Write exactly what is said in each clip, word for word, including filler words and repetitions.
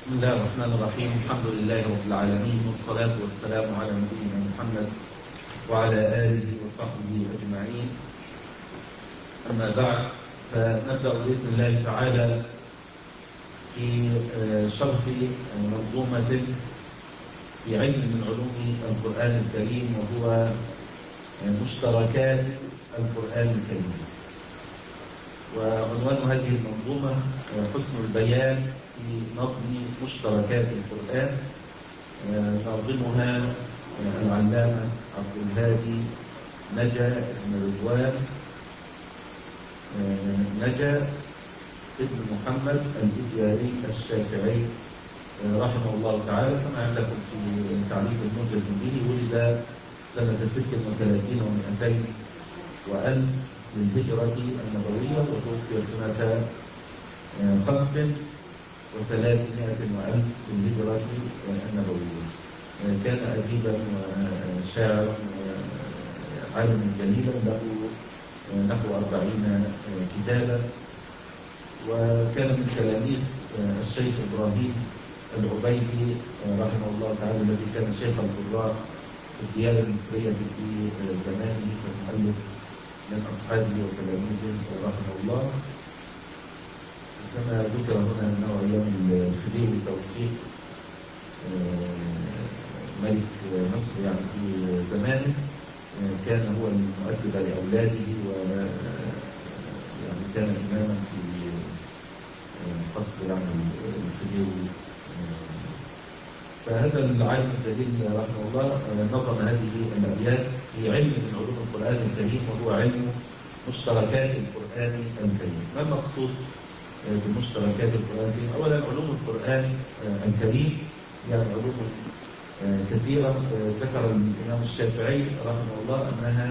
بسم الله الرحمن الرحيم. الحمد لله رب العالمين، والصلاة والسلام على نبينا محمد وعلى آله وصحبه أجمعين. أما بعد، فنبدأ بإذن الله تعالى في شرح منظومة في علم من علوم القرآن الكريم، وهو مشتركات القرآن الكريم. وعنوان هذه المنظومة حسن البيان في نظم مشتركات القرآن. ناظمها العلامة عبد الهادي نجا بن رضوان نجا ابن محمد الإدياري الشافعي رحمه الله تعالى، كما عندكم في تعريف الموجز به. ولد سنة ست وثلاثين ومئتين وألف للهجرة النبوية، وتوفي سنة خمس وثلاثمائة وألف للهجرة النبوية. كان أديبا وشاعرا وعالما جليلا، له نحو أربعين كتابا، وكان من تلاميذ الشيخ إبراهيم العبيدي رحمه الله تعالى، الذي كان شيخ القراء في الديانة المصرية في زمانه، فالمؤلف من أصحابه وتلاميذه رحمه الله. كما ذكر هنا أنه أيام الخديوي توفيق ملك مصر يعني في زمانه، كان هو المؤدب لأولاده، ويعني كان إماما في قصر يعني الخديوي. فهذا العالم الجليل رحمه الله نظم هذه الأبيات في علم من علوم القرآن الكريم، وهو علم مشتركات القرآن الكريم. ما المقصود بمشتركات القرآن الكريم؟ أولا، علوم القرآن الكريم يعني علوم كثيرة. ذكر الإمام الشافعي رحمه الله أنها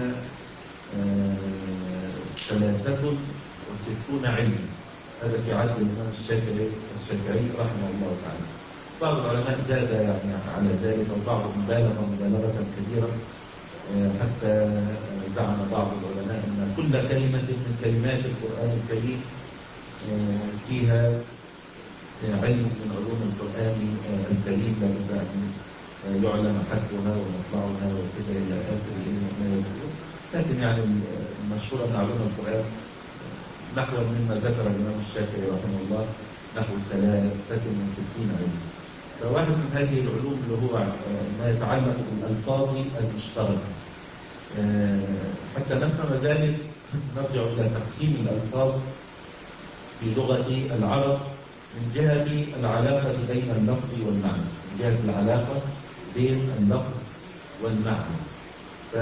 ثلاثة وستون علما. هذا في عهد الإمام الشافعي الشافعي رحمه الله تعالى. بعض العلماء زاد يعني على ذلك، وبعضهم بالغ مبالغة كبيرة، حتى زعم بعض العلماء أن كل كلمة من كلمات القرآن الكريم فيها علم من علوم القرآن الكريم، لابد أن يعلم حدها ومطلعها وكذا إلى آخر ما يذكر. لكن يعني المشهور أن علوم القرآن نحو مما ذكر الإمام الشافعي رحمه الله نحو ثلاثة وستين علم. فواحد من هذه العلوم اللي هو ما يتعلق بالألفاظ المشتركة. حتى نفهم ذلك نرجع إلى تقسيم الألفاظ في لغة العرب من جهة العلاقة بين اللفظ والمعنى، من جهة العلاقة بين اللفظ والمعنى. ف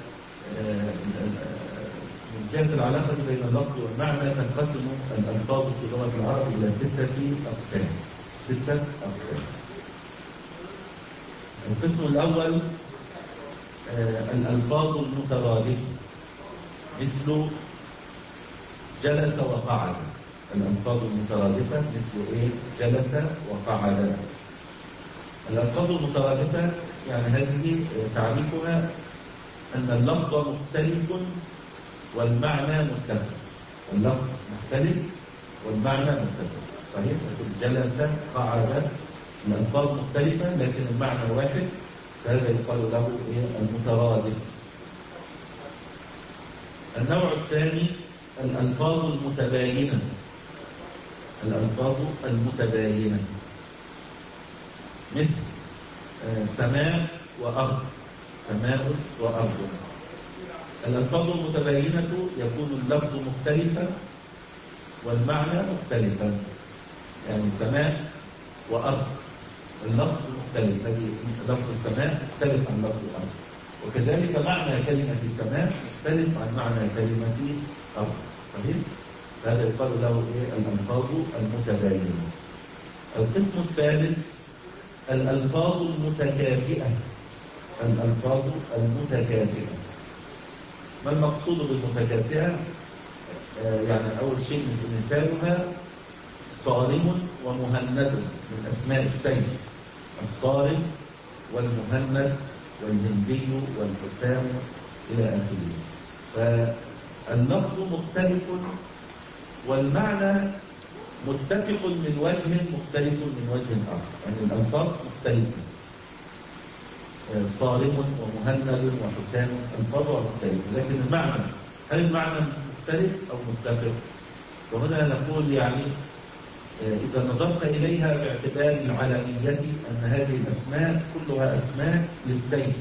من جهة العلاقة بين اللفظ والمعنى تنقسم الألفاظ في لغة العرب إلى ستة أقسام. ستة أقسام. القسم الأول الألفاظ المترادفة، مثل جلس وقعد. الألفاظ المترادفة مثل إيه؟ جلس وقعد. الألفاظ المترادفة يعني هذه تعريفها أن اللفظ مختلف والمعنى متفق. اللفظ مختلف والمعنى متفق. صحيح؟ جلس قعد، الألفاظ مختلفة لكن المعنى واحد، فهذا يقال له إيه؟ المترادف. النوع الثاني الألفاظ المتباينة. الألفاظ المتباينة مثل سماء وأرض. سماء وأرض. الألفاظ المتباينة يكون اللفظ مختلفا والمعنى مختلفا. يعني سماء وأرض اللفظ مختلف، هذه لفظ سماء مختلف عن لفظ أرض، وكذلك معنى كلمة سماء مختلف عن معنى كلمة أرض. صحيح؟ هذا يقال له إيه؟ الألفاظ المتباينة. القسم الثالث الألفاظ المتكافئة. الألفاظ المتكافئة. ما المقصود بالمتكافئة؟ آه يعني أول شيء مثالها صارم ومهند من أسماء السيف، الصارم والمهند والهندي والحسام إلى آخره. فاللفظ مختلف والمعنى متفق من وجه مختلف من وجه آخر، يعني الألفاظ مختلفة. صارم ومهند وحسام ألفاظها مختلفة، لكن المعنى، هل المعنى مختلف أو متفق؟ وهنا نقول يعني إذا نظرت إليها باعتبار العلمية أن هذه الأسماء كلها أسماء للسيف،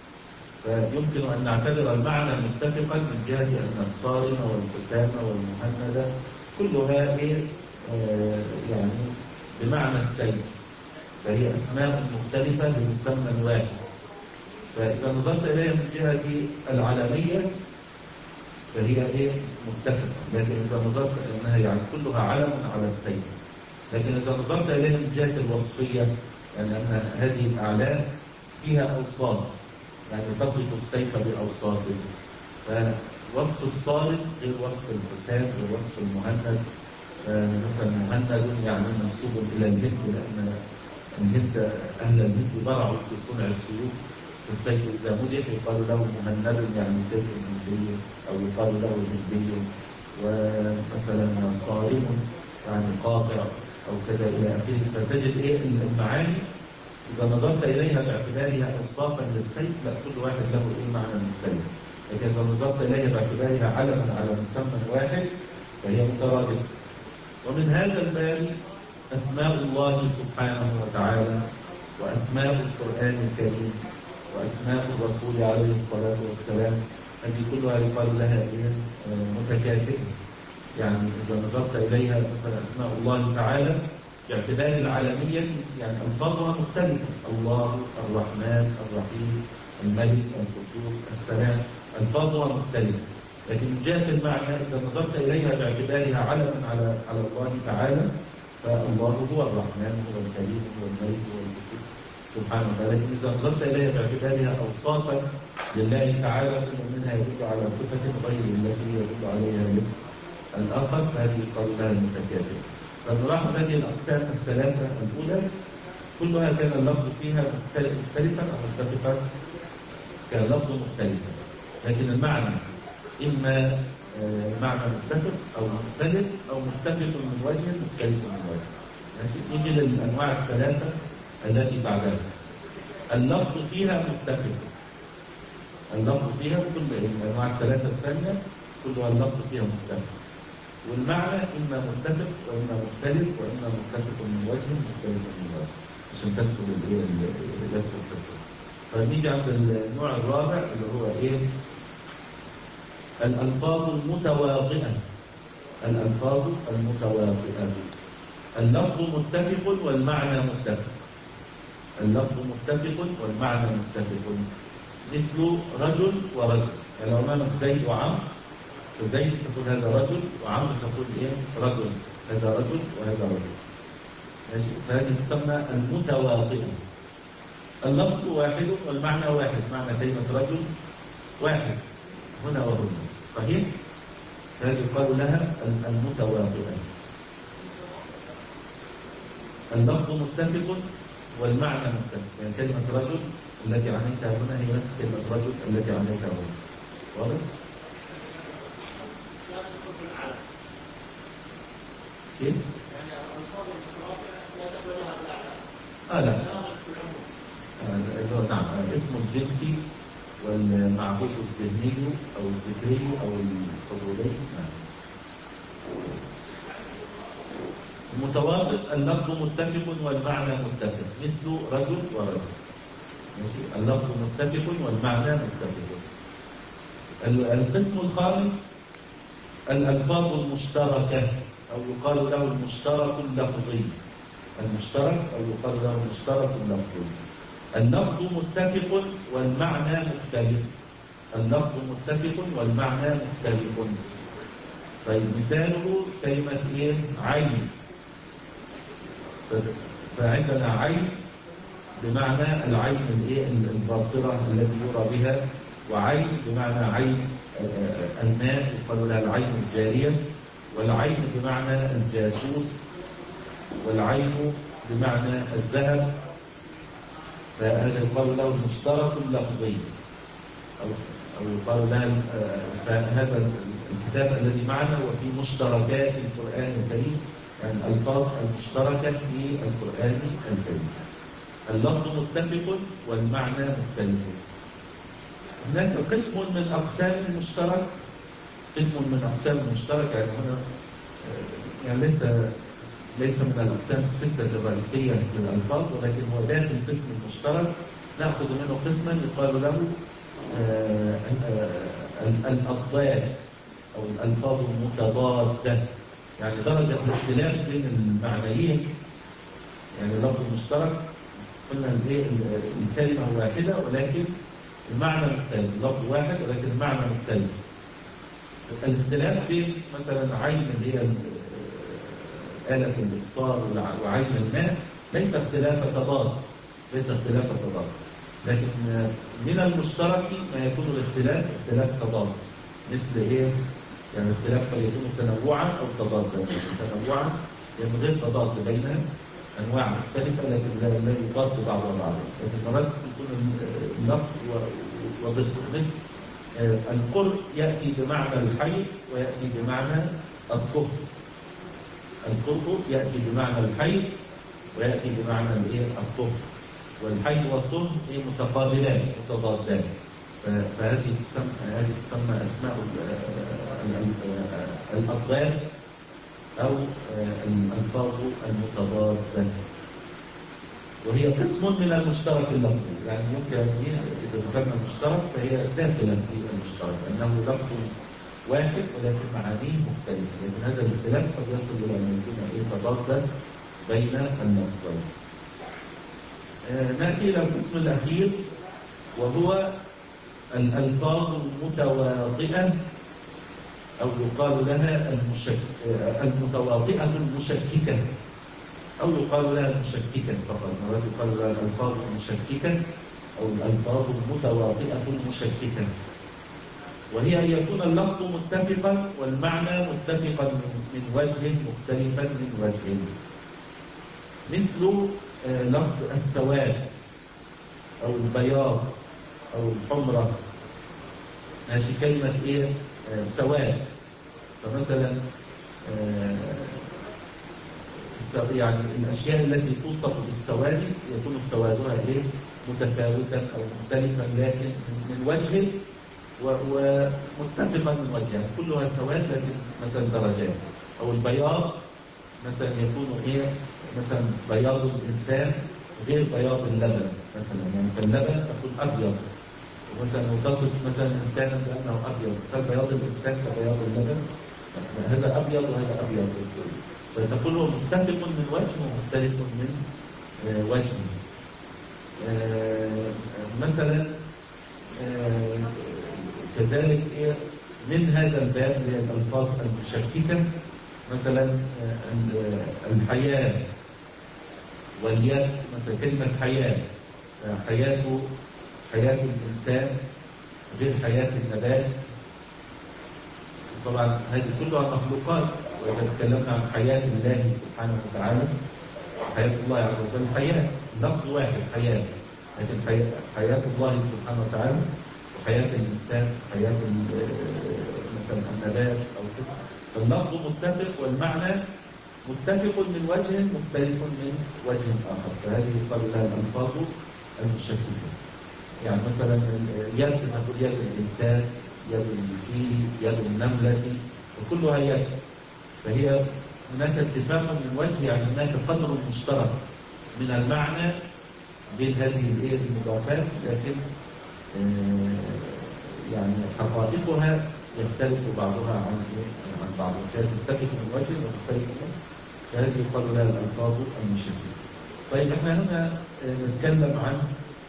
فيمكن أن نعتبر المعنى متفقا من جهة أن الصارم والحسام والمهند كلها إيه آه يعني بمعنى السيف، فهي أسماء مختلفة بمسمى واحد. فإذا نظرت إليها من جهة العلمية فهي إيه متفقة، لكن إذا نظرت أنها يعني كلها علم على السيف. لكن إذا نظرت إليها من جهة الوصفية، يعني أن هذه الأعلام فيها أوصاف، يعني تصف السيف بأوصافه، فوصف الصارم غير وصف الحسام غير وصف المهند. مثلا مهند يعني منسوب إلى الهند، لأن الهند أهل الهند برعوا في صنع السيوف، السيف إذا مدح يقال له مهند يعني سيف هندي، أو يقال له هندي. ومثلا صارم يعني قاطع أو كذا إلى آخره. فتجد إيه المعاني إذا نظرت إليها باعتبارها أوصافا للسيف، لا كل واحد له إيه معنى مختلف. لكن إذا نظرت إليها باعتبارها علما على مسمى واحد فهي مترادفة. ومن هذا الباب أسماء الله سبحانه وتعالى، وأسماء القرآن الكريم، وأسماء الرسول عليه الصلاة والسلام، هذه كلها يقال لها إيه متكافئة. يعني إذا نظرت إليها مثلا أسماء الله تعالى باعتبار العالمية يعني ألفاظها مختلفة، الله، الرحمن، الرحيم، الملك، القدوس، السلام، ألفاظها مختلفة. لكن من جهة المعنى إذا نظرت إليها باعتبارها علما على على الله تعالى، فالله هو الرحمن، هو الكريم، هو الملك، هو القدوس سبحانه وتعالى. لكن إذا نظرت إليها باعتبارها أوصافا لله تعالى، كل منها يدل على صفة غير التي يدل عليها الاسم الآخر، فهذه يقال لها المتكافئة. فنلاحظ هذه الأقسام الثلاثة الأولى كلها كان اللفظ فيها مختلفا أو متفقا، كان اللفظ مختلفا، لكن المعنى إما معنى متفق أو مختلف أو متفق من وجه مختلف من وجه. ماشي، نيجي للأنواع الثلاثة التي بعدها. اللفظ فيها متفق، اللفظ فيها كل الأنواع الثلاثة الثانية كلها اللفظ فيها متفق، والمعنى إما متفق وإما مختلف وإما متفق من وجه مختلف من وجه، عشان تسهل الإيه يسهل الفكرة. فنيجي عند النوع الرابع اللي هو إيه؟ الألفاظ المتواطئة. الألفاظ المتواطئة، اللفظ متفق والمعنى متفق. اللفظ متفق والمعنى متفق، مثل رجل ورجل. يعني لو أمامك زيد وعمرو، فزيد تقول هذا رجل، وعمرو تقول إيه؟ رجل. هذا رجل وهذا رجل. ماشي، فهذه تسمى المتواطئة. اللفظ واحد والمعنى واحد، معنى كلمة رجل واحد هنا وهنا، صحيح؟ هذه يقال لها المتواطئة. اللفظ متفق والمعنى متفق، يعني كلمة رجل التي عنيتها هنا هي نفس كلمة رجل التي عنيتها هنا. واضح؟ كيف؟ يعني الألفاظ المتواطئة لا تدل لها بالأعلام. آه لا. آه نعم، اسم الجنسي والمعهود الذهني أو الذكري أو الحضوري. نعم. المتواطئ اللفظ متفق والمعنى متفق، مثل رجل ورجل. ماشي، اللفظ متفق والمعنى متفق. القسم الخامس الألفاظ المشتركة، أو يقال له المشترك اللفظي. المشترك أو يقال له المشترك اللفظي. اللفظ متفق والمعنى مختلف. اللفظ متفق والمعنى مختلف. طيب مثاله كلمة إيه؟ عين. فعندنا عين بمعنى العين الإيه؟ الباصرة التي يرى بها، وعين بمعنى عين الماء يقال لها العين الجارية، والعين بمعنى الجاسوس، والعين بمعنى الذهب. فهذا يقال له المشترك اللفظي، أو أو يقال لها. فهذا الكتاب الذي معنا وفي مشتركات القرآن الكريم يعني الألفاظ المشتركة في القرآن الكريم. اللفظ متفق والمعنى مختلف. هناك قسم من أقسام المشترك، قسم من أقسام المشترك يعني هنا يعني ليس ليس من الأقسام الستة الرئيسية للألفاظ، ولكن هو داخل القسم المشترك نأخذ منه قسما يقال له الأضداد أو الألفاظ المتضادة، يعني درجة الاختلاف بين المعنيين. يعني اللفظ المشترك قلنا الكلمة واحدة ولكن المعنى مختلف، اللفظ واحد ولكن المعنى مختلف. الاختلاف بين مثلا عين اللي هي آلة الإبصار وعين الماء ليس اختلاف تضاد، ليس اختلاف تضاد، لكن من المشترك ما يكون الاختلاف اختلاف تضاد. مثل ايه؟ يعني اختلاف قد يكون تنوعا او تضادا. تنوعا يعني غير تضاد بين انواع مختلفه لكن لا لا يضاد بعضها بعضا، لكن مرات يكون اللفظ وضده. مثل القرء ياتي بمعنى الحي وياتي بمعنى الطهر. القرء ياتي بمعنى الحي وياتي بمعنى الايه؟ الطهر. والحي والطهر متقابلان متضادان، فهذه تسمى هذه تسمى اسماء الاضداد او الالفاظ المتضاده، وهي قسم من المشترك اللفظي. يعني يمكن اذا ذكرنا المشترك فهي داخله في المشترك انه لفظ واحد ولكن معانيه مختلفه، لكن هذا الاختلاف قد يصل الى ان يكون تضادا بين اللفظين. نأتي إلى القسم الأخير وهو الألفاظ المتواطئة أو يقال لها المشك... المتواطئة المشككة أو يقال لها المشككة فقط. مرات يقال لها الألفاظ المشككة أو الألفاظ المتواطئة المشككة، وهي أن يكون اللفظ متفقا والمعنى متفقا من وجه مختلفا من وجه. مثل لفظ السواد أو البياض أو الحمرة. ماشي كلمة إيه؟ آه سواد. فمثلا آه يعني الأشياء التي توصف بالسواد يكون سوادها إيه؟ متفاوتا أو مختلفا لكن من وجه ومتفقا من وجه، يعني كلها سواد لكن مثلا درجات. أو البياض مثلا يكون إيه؟ مثلا بياض الإنسان غير بياض اللبن مثلا، يعني فاللبن يكون أبيض، ومثلا تصف مثلا إنسانا بأنه أبيض، بس بياض الإنسان كبياض اللبن؟ هذا أبيض وهذا أبيض، فتقول هو متفق من وجه ومختلف من وجه. مثلا كذلك من هذا الباب اللي هي الألفاظ المشككة مثلا الحياة واليد. مثلا كلمة حياة، حياة حياة الإنسان غير حياة النبات. طبعا هذه كلها مخلوقات، وإذا تكلمنا عن حياة الله سبحانه وتعالى حياة الله عز وجل حياة، لفظ واحد حياة، لكن حياة, حياة الله سبحانه وتعالى وحياة الإنسان حياة مثلا النبات أو كده. فاللفظ متفق والمعنى متفق من وجه مختلف من وجه آخر، فهذه يقال لها الألفاظ المشككة. يعني مثلا يد نقول يد الإنسان، يد الفيل، يد النملة، وكلها يد، فهي هناك اتفاق من وجه، يعني هناك قدر مشترك من المعنى بين هذه المضافات، لكن يعني حقائقها يختلف بعضها عن عن بعض، فتتفق من وجه وتختلف من وجه، فهذه يقال لها الألفاظ المشككة. طيب احنا هنا نتكلم عن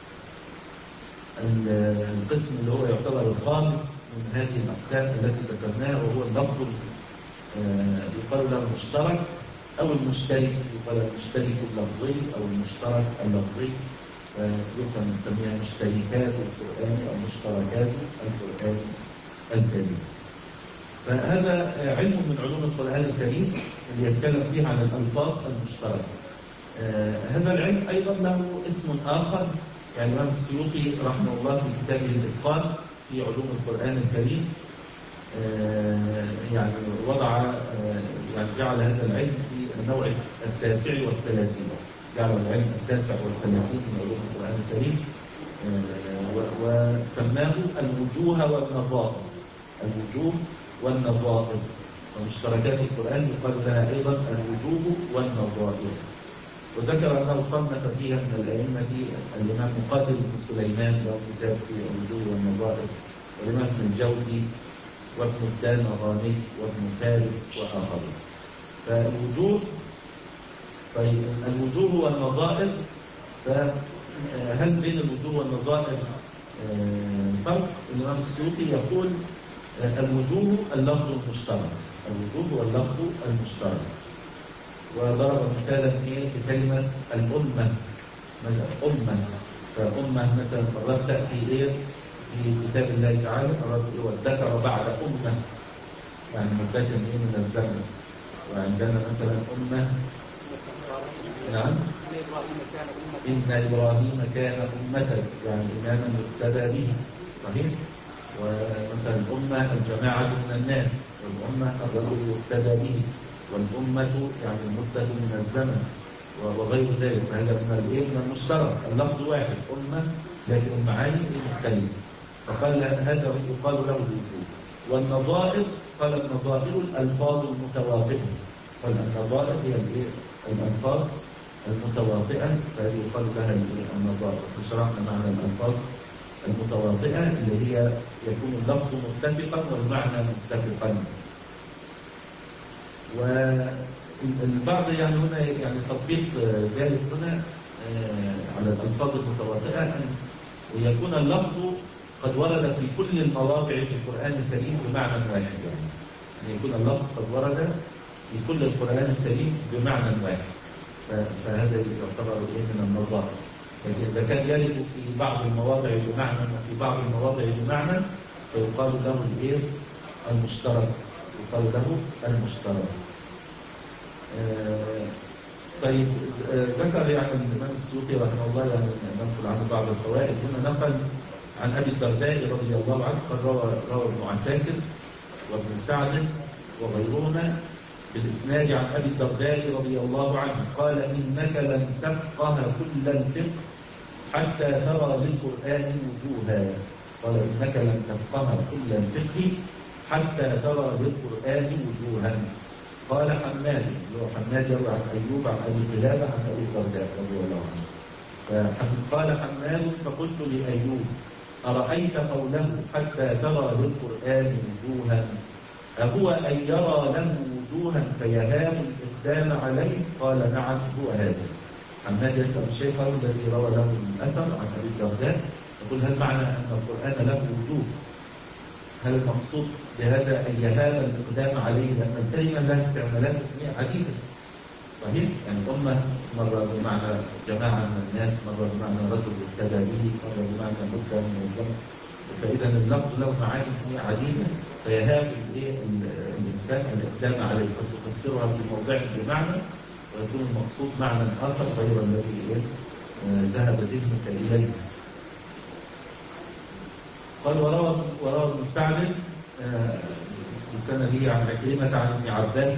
القسم اللي هو يعتبر الخامس من هذه الأقسام التي ذكرناها، وهو اللفظ يقال له المشترك أو المشترك، يقال المشترك اللفظي أو المشترك اللفظي، يمكن أن نسميها مشتركات القرآن أو مشتركات القرآن الكريم. فهذا علم من علوم القرآن الكريم اللي يتكلم فيه عن الألفاظ المشتركة. هذا العلم أيضا له اسم آخر، يعني الإمام السيوطي رحمه الله في كتابه الإتقان في علوم القرآن الكريم يعني وضع يعني جعل هذا العلم في النوع التاسع والثلاثين، جعل العلم التاسع والثلاثين من علوم القرآن الكريم، وسماه الوجوه والنظائر. الوجوه والنظائر، ومشتركات القرآن يقال لها أيضا الوجوه والنظائر. وذكر أنه صنف فيها من الأئمة الإمام مقاتل بن سليمان له كتاب في الوجوه والنظائر، والإمام ابن الجوزي وابن الدانغاني وابن فارس وآخرين. فالوجوه، طيب الوجوه والنظائر، فهل بين الوجوه والنظائر فرق؟ الإمام السيوطي يقول الوجوه اللفظ المشترك، الوجوه هو اللفظ المشترك. وضرب مثالا بكلمة الأمة، مثلا أمة، فأمة مثلا مرات تأتي إيه في كتاب الله تعالى، مرات إيه والذكر بعد أمة، يعني مدة إيه من الزمن. وعندنا مثلا أمة، نعم، إن إبراهيم كان أمة، يعني إماما يقتدى به، صحيح. ومثلا الأمة الجماعة من الناس، والأمة الرجل يقتدى به، والأمة يعني مدة من الزمن وغير ذلك. فهذا من الايه من المشترك، اللفظ واحد أمة لكن المعاني مختلفة. فقال هذا يقال له الوجوه. والنظائر قال النظائر الألفاظ المتواطئة، قال النظائر هي الايه الألفاظ المتواطئة، فهذه يقال لها النظائر. فشرحنا معنى الألفاظ المتواطئة اللي هي يكون اللفظ متفقا والمعنى متفقا. والبعض يعني هنا يعني تطبيق ذلك هنا على الألفاظ المتواطئة أن يكون اللفظ قد ورد في كل المواضع في القرآن الكريم بمعنى واحد، يعني أن يكون اللفظ قد ورد في كل القرآن الكريم بمعنى واحد، فهذا يعتبر من النظائر. لكن إذا كان يرد في بعض المواضع بمعنى وفي بعض المواضع بمعنى فيقال له الايه المشترك، يقال له المشترك. آه طيب آه ذكر يعني الإمام السيوطي رحمه الله، يعني ننقل عنه بعض الفوائد. هنا نقل عن أبي الدرداء رضي الله عنه قال روى روى ابن عساكر وابن سعد وغيرهما بالإسناد عن أبي الدرداء رضي الله عنه قال إنك لن تفقه كل الفقه حتى ترى للقرآن وجوها. قال إنك لن تفقه كل الفقه حتى ترى للقرآن وجوها. قال حماد، اللي هو حماد يروي عن أيوب عن أبي قلابة عن أبي الدرداء رضي الله عنه. قال حماد فقلت لأيوب أرأيت قوله حتى ترى للقرآن وجوها أهو أن يرى له وجوها فيهاب الإقدام عليه؟ قال نعم هو هذا. حماد يسأل الشيخ الذي روى له الأثر عن أبي الدرداء يقول هل معنى أن القرآن له وجوه؟ هل المقصود بهذا أن يهاب الإقدام عليه؟ لأن الكلمة لها استعمالات عديدة، صحيح؟ يعني أمة مرة بمعنى جماعة من الناس، مرة بمعنى رجل يقتدى به، مرة بمعنى مدة من الزمن. فإذا اللفظ له معاني عديدة، فيهاب الإنسان الإقدام عليه، قد تفسرها في موضع بمعنى ويكون المقصود معنى آخر غير الذي ذهب ذهنك إليه. قال وروى وروى ابن سعد بسنده عن عكرمة عن ابن عباس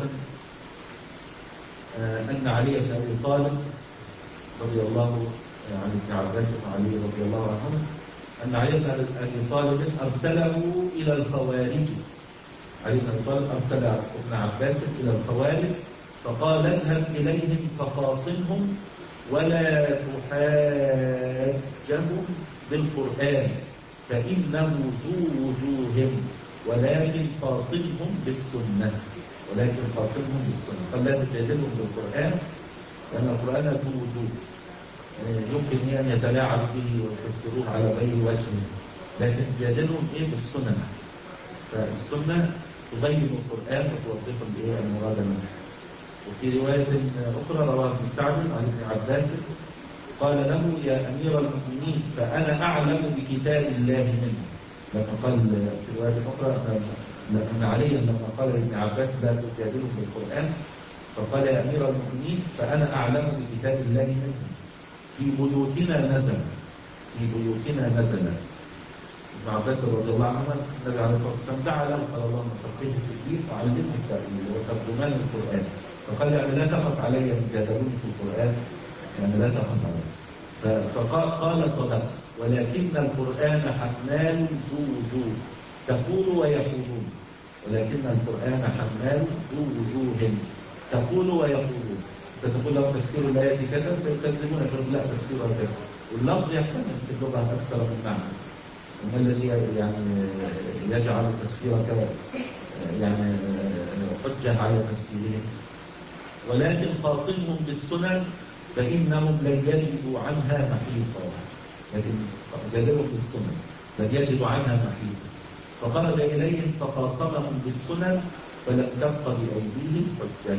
أن علي بن أبي طالب رضي الله عن ابن عباس وعلي رضي الله عنه أن علي بن أبي طالب أرسله إلى الخوارج. علي بن أبي طالب أرسل ابن عباس إلى الخوارج فقال اذهب إليهم فخاصمهم ولا تحاجهم بالقرآن فإنه ذو وجوه ولكن خاصمهم بالسنة، ولكن خاصمهم بالسنة. قال لا تجادلهم بالقرآن لأن القرآن ذو وجوه، يمكن أن يتلاعب به ويفسروه على غير وجه، لكن جادلهم إيه بالسنة. فالسنة تبين القرآن وتوضح الإيه المراد منه. وفي رواية أخرى رواه ابن سعد عن ابن عباس قال له يا أمير المؤمنين فأنا أعلم بكتاب الله منه. لما قال في رواية أخرى أن عليا لما قال لابن عباس لا تجادلهم بالقرآن فقال يا أمير المؤمنين فأنا أعلم بكتاب الله منه في بيوتنا نزل، في بيوتنا نزل. ابن عباس رضي الله عنه النبي عليه الصلاه والسلام دعا له قال اللهم فقهه في الدين وعلمه التاويل وترجمان القران، فقال يعني لا تخف علي من جادلوني في القران، يعني لا تخف علي. فقال قال صدق، ولكن القران حمال ذو وجوه تقول ويقولون، ولكن القران حمال ذو وجوه تقول ويقولون. انت تقول لهم تفسير الايه كذا سيكذبون، يقولون لا تفسيرها كذا، واللفظ يحتمل في اللغه اكثر من معنى. وما الذي يعني يجعل تفسيرك يعني حجه على تفسيرهم؟ ولكن خاصمهم بالسنن فانهم لن يجدوا عنها محيصا، لكن جادلهم بالسنن لن يجدوا عنها محيصا، فخرج اليهم فخاصمهم بالسنن فلم تبق بايديهم حجه.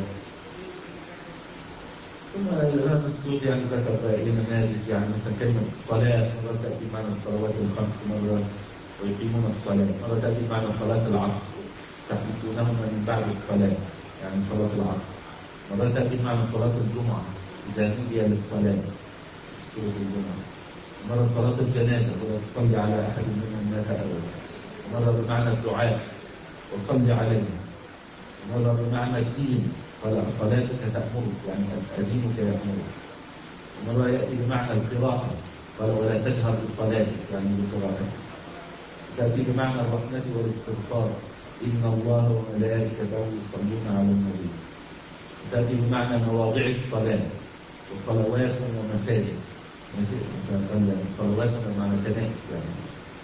ثم الإمام السيوطي يعني ذكر بقى نماذج، يعني مثلا كلمة الصلاة مرة تأتي معنى الصلوات الخمس مرة ويقيمون الصلاة، مرة تأتي معنى صلاة العصر تحبسونهما من بعد الصلاة يعني صلاة العصر، مرة تأتي معنى صلاة الجمعة إذا نودي للصلاة في سورة الجمعة، مرة صلاة الجنازة ولا تصلي على أحد منهم مات أبدا، مرة بمعنى الدعاء وصلي عليه، مرة بمعنى الدين قال صلاتك تأمرك يعني أدينك يأمرك، ومرة يأتي بمعنى القراءة قال ولا تجهر بصلاتك يعني بقراءتك، تأتي بمعنى الرحمة والاستغفار إن الله وملائكته يصلون على النبي، تأتي بمعنى مواضع الصلاة وصلوات ومساجد، يعني الصلوات بمعنى كنائس يعني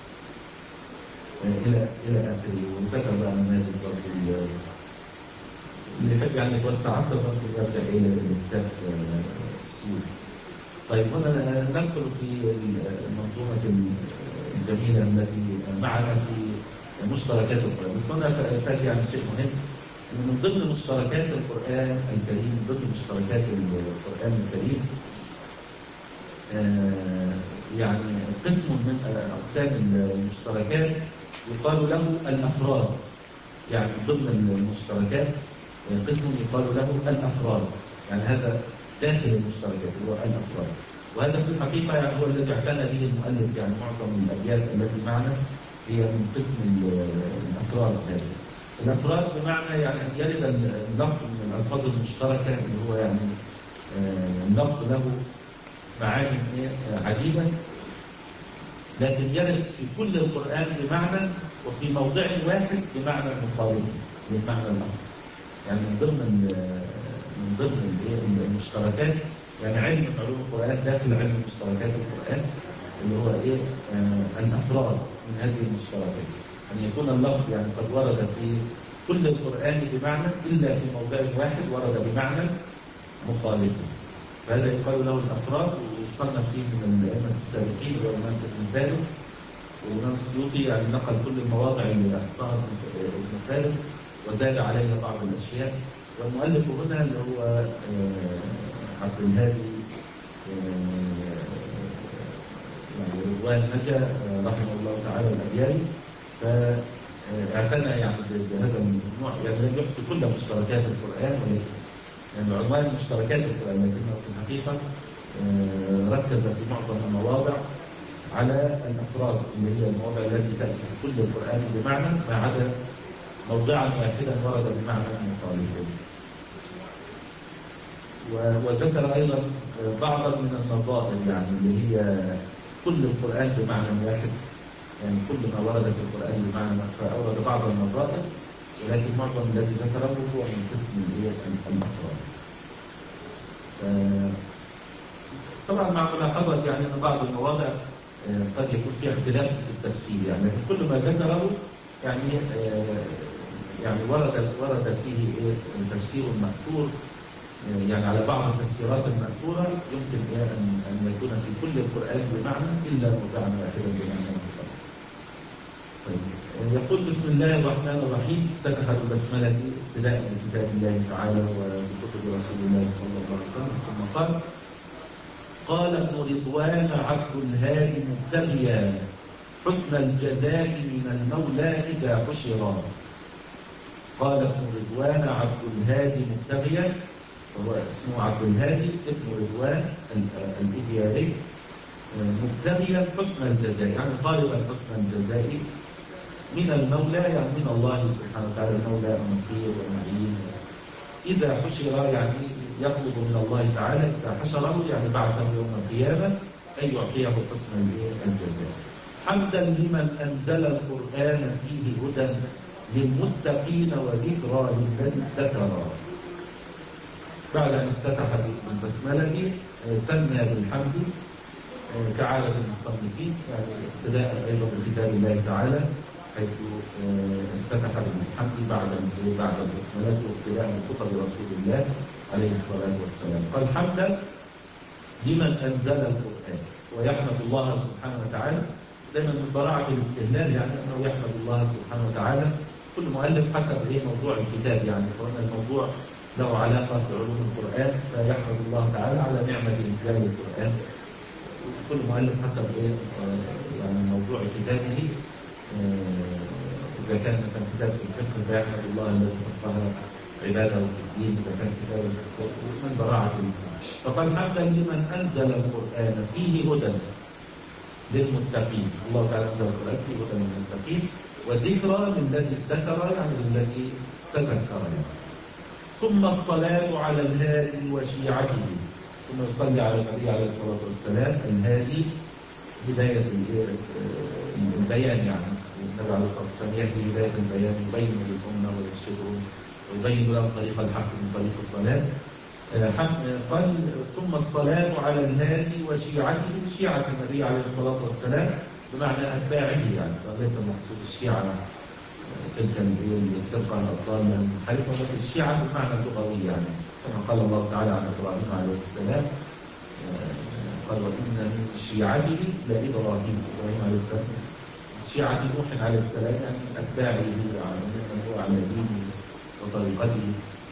إلى إلى آخره. وذكر بقى نماذج برضه اللي يحب يعني يتوسع أكثر ممكن يرجع إلى الكتاب السوري. طيب هنا ندخل في المنظومة الجميلة التي معنا في مشتركات القرآن، بس هنا فاتي يعني شيء مهم إن من ضمن مشتركات القرآن الكريم، من ضمن مشتركات القرآن الكريم يعني قسم من أقسام المشتركات يقال له الأفراد، يعني من ضمن المشتركات قسم يقال له الأفراد، يعني هذا داخل المشتركات هو الأفراد، وهذا في الحقيقة يعني هو الذي اعتنى به المؤلف، يعني معظم الأبيات التي معنا هي من قسم الأفراد. هذا الأفراد بمعنى يعني أن يرد اللفظ من الألفاظ المشتركة اللي هو يعني اللفظ له معاني عديدة، لكن يرد في كل القرآن بمعنى وفي موضع واحد بمعنى مخالف للمعنى الأصلي. يعني من ضمن من ضمن المشتركات يعني علم من علوم القرآن داخل علم مشتركات القرآن اللي هو ايه آه الأفراد من هذه المشتركات، أن يكون اللفظ يعني قد ورد في كل القرآن بمعنى إلا في موضع واحد ورد بمعنى مخالف، فهذا يقال له الأفراد، ويصنف فيه من الأئمة السابقين والإمام ابن فارس والإمام السيوطي، يعني نقل كل المواضع اللي أحصاها ابن فارس وزاد عليها بعض الأشياء. والمؤلف هنا اللي هو عبد الهادي يعني رضوان نجا رحمه الله تعالى الأبياري، فاعتنى يعني بهذا النوع، يعني لم يحصي كل مشتركات القرآن ولكن يعني عنوان مشتركات القرآن، لكنه في الحقيقة ركز في معظم المواضع على الأفراد اللي هي المواضع التي تأتي في كل القرآن بمعنى ما عدا موضعا واحدا ورد بمعنى مخالف. وذكر أيضا بعضا من النظائر يعني اللي هي كل القرآن بمعنى واحد، يعني كل ما ورد في القرآن بمعنى، فأورد بعض النظائر ولكن معظم الذي ذكره هو من قسم الأفراد. طبعا مع ملاحظة يعني أن بعض المواضع قد يكون فيها اختلاف في التفسير، يعني لكن كل ما ذكره يعني يعني ورد ورد فيه تفسير مأثور، يعني على بعض التفسيرات المأثورة يمكن أن أن يكون في كل القرآن بمعنى إلا موضعا واحدا بمعنى مختلف. طيب يقول بسم الله الرحمن الرحيم، افتتح البسملة ابتداء بكتاب الله تعالى وبكتب رسول الله صلى الله عليه وسلم، ثم قال: قال ابن رضوان عبد الهادي مبتغيا حسن الجزاء من المولى إذا حشرا. قال ابن رضوان عبد الهادي مبتغيا، وهو اسمه عبد الهادي ابن رضوان الإبياري، مبتغيا حسن الجزاء، يعني طالبا حسن الجزاء من المولى، يعني من الله سبحانه وتعالى، المولى النصير والمعين. إذا حشر يعني يطلب من الله تعالى إذا حشره يعني بعثه يوم القيامة أن يعطيه حسن الجزاء. حمدا لمن أنزل القرآن فيه هدى للمتقين وذكرى للذي ذكر. بعد أن افتتح بالبسملة ثنى بالحمد كعادة المصنفين، يعني ابتداء أيضا بكتاب الله تعالى، حيث افتتح بالحمد بعد بعد البسملة وابتداء بخطب رسول الله عليه الصلاة والسلام. قال حمدا لمن أنزل القرآن، ويحمد الله سبحانه وتعالى دائما من براعة الاستهلال، يعني أنه يحمد الله سبحانه وتعالى. كل مؤلف حسب إيه موضوع الكتاب، يعني فهنا الموضوع له علاقة بعلوم القرآن فيحمد الله تعالى على نعمة إنزال القرآن. كل مؤلف حسب إيه يعني موضوع كتابه. إذا كان مثلا كتاب في الفقه فيحمد الله الذي فقه عباده في الدين، إذا كان كتاب من براعة الإسلام. فقال حمدا لمن أنزل القرآن فيه هدى للمتقين، الله تعالى أنزل القرآن فيه هدى للمتقين وذكرى للذي ذكر، يعني للذي تذكر. يعني. ثم الصلاة على الهادي وشيعته، ثم يصلي على النبي عليه الصلاة والسلام. الهادي هداية البيان، يعني النبي عليه الصلاة والسلام يهدي هداية البيان، يبين للأمة ويرشدهم ويبين لهم طريق الحق من طريق الضلال. قال ثم الصلاة على الهادي وشيعته، شيعة النبي عليه الصلاة والسلام بمعنى أتباعه، يعني فليس المقصود الشيعة تلك الفرقة الضالة المنحرفة، ولكن الشيعة بمعنى اللغوي، يعني كما قال الله تعالى عن إبراهيم عليه السلام، قال وإن من شيعته لإبراهيم، إبراهيم عليه السلام شيعة نوح عليه السلام، يعني من أتباعه من هو على دينه وطريقته.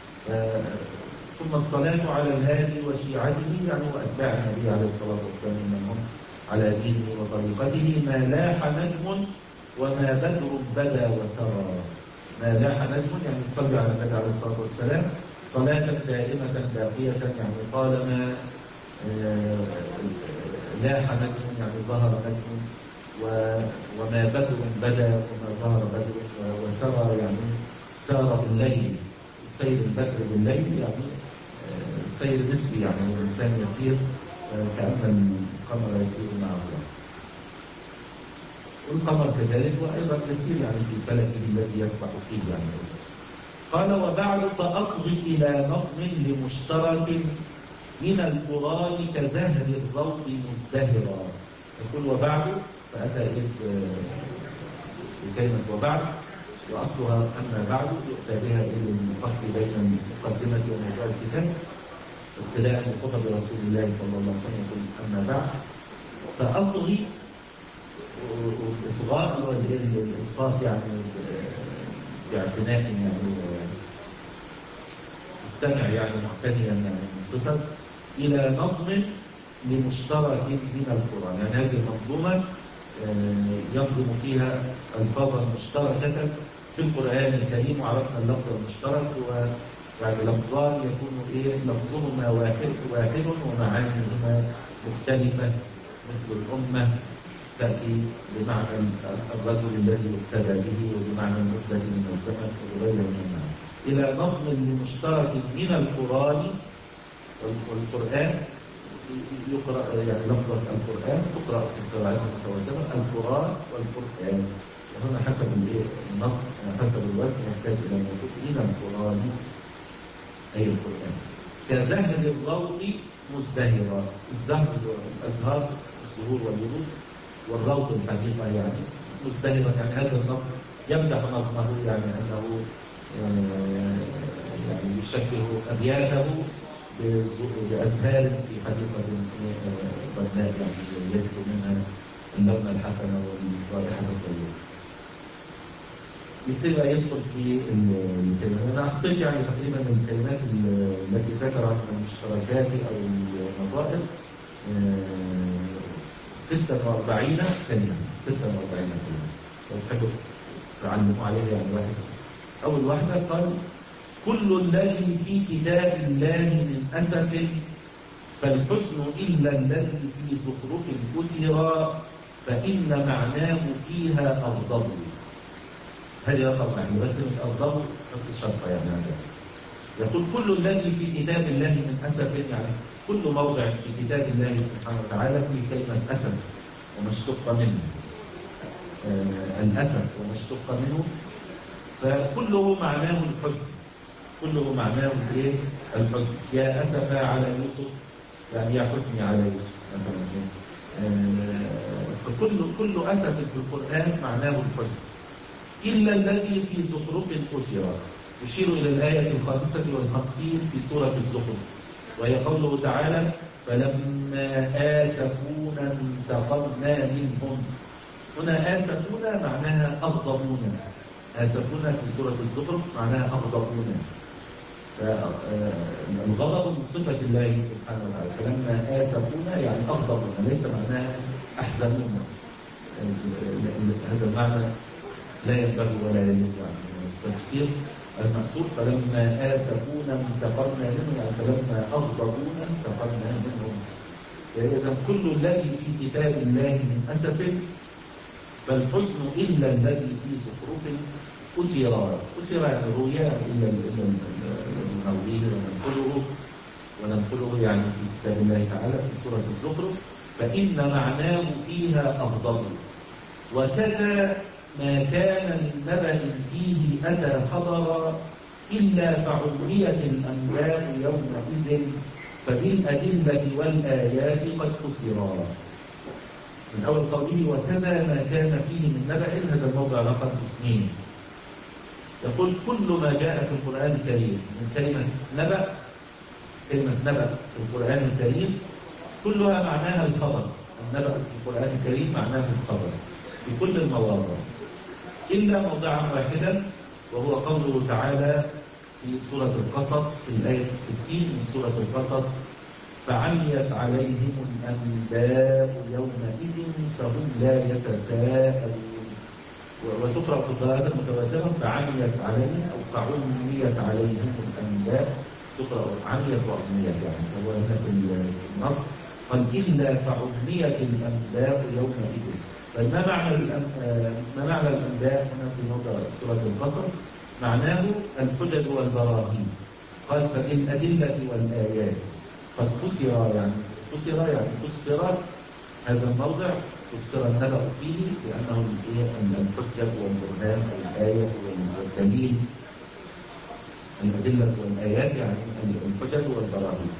ثم الصلاة على الهادي وشيعته، يعني وأتباع النبي عليه الصلاة والسلام من هم على دينه وطريقته. ما لاح نجم وما بدر بدا وسرى. ما لاح نجم يعني يصلي على النبي عليه الصلاة والسلام صلاة دائمة باقية، يعني طالما لاح نجم يعني ظهر نجم، وما بدر بدا وما ظهر بدر، وسرى يعني سار بالليل. سير البدر بالليل يعني سير نسبي، يعني الإنسان يسير كأن القمر يسير معه، والقمر كذلك وأيضا يسير يعني في فلكه الذي يسبح فيه. يعني قال وبعد فأصغي إلى نظم لمشترك من القرآن كزهر الروض مزدهرا. يقول وبعد، فأتى بكلمة وبعد، وأصلها أما بعد يؤتى بها إلى الفصل بين المقدمة وموضوع الكتاب، ابتداء بخطب رسول الله صلى الله عليه وسلم. يقول أما بعد فأصغي، والإصغاء هو الإصغاء يعني باعتناء، يعني استمع يعني معتنيا يعني منصتا إلى نظم لمشترك من القرآن. يعني هذه المنظومة ينظم فيها ألفاظا مشتركة في القرآن الكريم، وعرفنا اللفظ المشترك هو يعني لفظان يكون إيه لفظهما واحد واحد ومعانيهما مختلفة، مثل الأمة تأتي بمعنى الرجل الذي ابتدى به، وبمعنى المدة من الزمن وغيره من المعنى. إلى نظم لمشترك من القرآن، والقرآن يقرأ يعني لفظة القرآن تقرأ في القراءات المتواترة القرآن والقرآن، وهنا حسب النظم حسب الوزن يحتاج إلى موجود من القرآن أي القرآن. كزهر الروض مزدهرا، الزهر الأزهار الزهور والورود، والروض الحقيقة يعني مزدهرا، يعني هذا النظم يمدح نظمه، يعني أنه يعني يشبه أبياته بأزهار في حديقة بناء، يعني يجد منها اللون الحسن والرائحة الطيبة. يبتدي يدخل في الكلمات. أنا حسيت يعني تقريبا الكلمات التي ذكرت من المشتركات أو النظائر ستة وأربعين كلمة، ستة وأربعين كلمة لو تحبوا تعلموا عليها. يعني واحد أول واحدة قال كل الذي في كتاب الله من أسف فالحسن إلا الذي في زخرف كسر فإن معناه فيها أغضب. هذه رقم واحد، ولكن أغضب حط الشرطة يعني هذا. يقول كل الذي في كتاب الله من أسف، يعني كل موضع في كتاب الله سبحانه وتعالى فيه كلمة أسف وما اشتق منه، آه الأسف وما اشتق منه، فكله معناه الحزن، كله معناه الايه؟ الحزن. يا أسف على يوسف، يعني يا حزني على يوسف مثلا. آه فكل كل أسف في القرآن معناه الحزن، إلا الذي في زخرف كسر. يشير إلى الآية الخامسة والخمسين في سورة الزخرف، وهي قوله تعالى: فلما آسفونا انتقمنا منهم. هنا آسفونا معناها أغضبونا، آسفونا في سورة الزخرف معناها أغضبونا. فالغضب من صفة الله سبحانه وتعالى، فلما آسفونا يعني أغضبونا، ليس معناها أحزنونا. هذا المعنى لا ينبغي ولا يليق يعني التفسير المأثور. فلما آسفونا انتقمنا منهم، يعني فلما أغضبونا انتقمنا منهم. فإذا كل الذي في كتاب الله من أسف فالحزن إلا الذي في زخرف أسر. أسر يعني روي إلا المرويه وننقله وننقله يعني في كتاب الله تعالى في سورة الزخرف، فإن معناه فيها أغضب. وكذا ما كان من نبأ فيه أتى خبرا إلا فعميت الأنباء يومئذ فبالأدلة والآيات قد فسرا. من أول قوله وكذا ما كان فيه من نبأ، هذا الموضع رقم اثنين. يقول كل ما جاء في القرآن الكريم من كلمة نبأ، كلمة نبأ في القرآن الكريم كلها معناها الخبر. النبأ في القرآن الكريم معناه الخبر في كل المواضع إلا موضعا واحدا، وهو قوله تعالى في سورة القصص في الآية الستين من سورة القصص: فعميت عليهم الأنباء يومئذ فهم لا يتساءلون. وتقرأ في القراءات المتواترة فعميت عليهم أو فعميت عليهم الأنباء، تقرأ عميت وعميت، يعني هو هنا في النص قال إلا فعميت الأنباء يومئذ. فما معنى ما معنى الأنباء هنا في موضع سورة القصص؟ معناه الحجج والبراهين. قال فبالأدلة والآيات قد فسر، يعني فسر يعني فسر هذا الموضع، فسر النبأ فيه لأنه الحجة والبرهان والآية والدليل. الأدلة والآيات يعني الحجج والبراهين.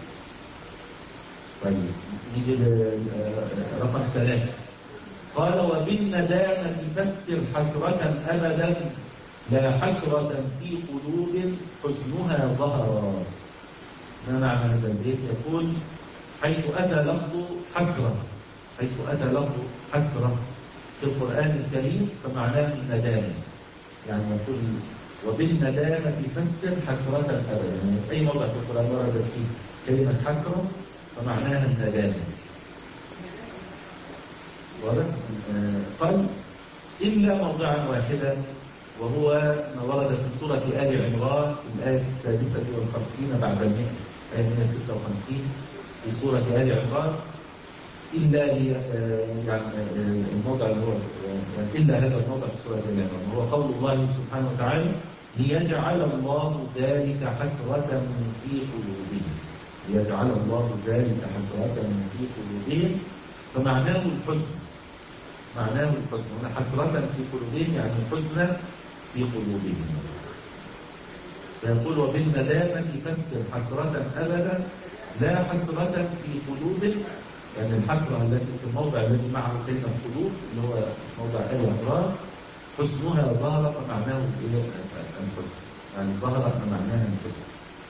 طيب نيجي رقم ثلاثة. قال وبالندامة فسر حسرة أبدا لا حسرة في قلوب حزنها ظهرا. ما معنى هذا البيت؟ يقول حيث أتى لفظ حسرة، حيث أتى لفظ حسرة في القرآن الكريم فمعناه الندامة. يعني يقول وبالندامة فسر حسرة أبدا، يعني أي موضع في القرآن ورد فيه كلمة حسرة فمعناها الندامة. واضح؟ قال إلا موضعا واحدا، وهو ما ورد في سورة آل عمران في الآية السادسة والخمسين بعد المئة، آية مئة وستة وخمسين في سورة آل عمران. إلا يعني الموضع اللي هو يعني إلا هذا الموضع في سورة آل عمران وهو قول الله سبحانه وتعالى: ليجعل الله ذلك حسرة في قلوبهم. ليجعل الله ذلك حسرة في قلوبهم، فمعناه الحزن، معناه الحزن هنا حسرة في قلوبهم يعني الحزن في قلوبهم. فيقول وبالندامة فسر حسرة أبدا لا حسرة في قلوب، يعني الحسرة التي في الموضع الذي معه كلمة قلوب اللي هو موضع آل عمران حزنها ظهر فمعناه الحزن، يعني ظهر فمعناها الحزن.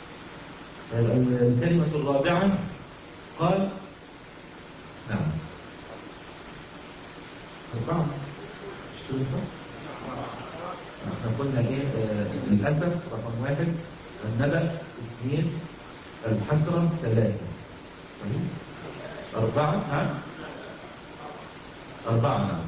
الكلمة الرابعة قال نعم أربعة مش كده صح؟ احنا قلنا ايه؟ آه الأسف رقم واحد، النبأ اثنين، الحسرة ثلاثة، صحيح؟ أربعة نعم أربعة نعم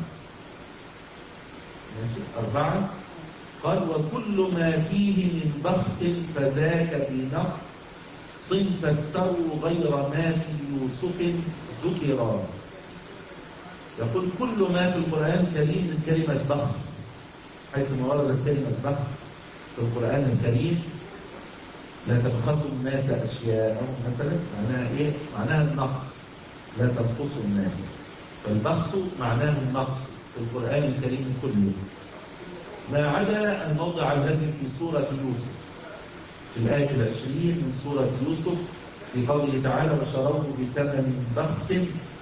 ماشي أربعة. قال وكل ما فيه من بخس فذاك بنقص صن فسروا غير ما في يوسف ذكرا. يقول كل ما في القرآن الكريم من كلمة بخس، حيثما وردت كلمة بخس في القرآن الكريم، لا تبخسوا الناس أشياء مثلا، معناها إيه؟ معناها النقص، لا تبخسوا الناس. فالبخس معناه النقص في القرآن الكريم كله، ما عدا الموضع الذي في سورة يوسف في الآية العشرين من سورة يوسف في قوله تعالى وشروه بثمن بخس،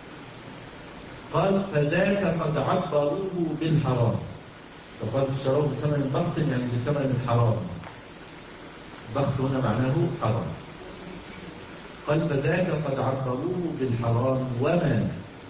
قال فذاك قد عبروه بالحرام. فقال شروه بثمن بخس يعني بثمن الحرام، بخس هنا معناه حرام. قال فذاك قد عبروه بالحرام وما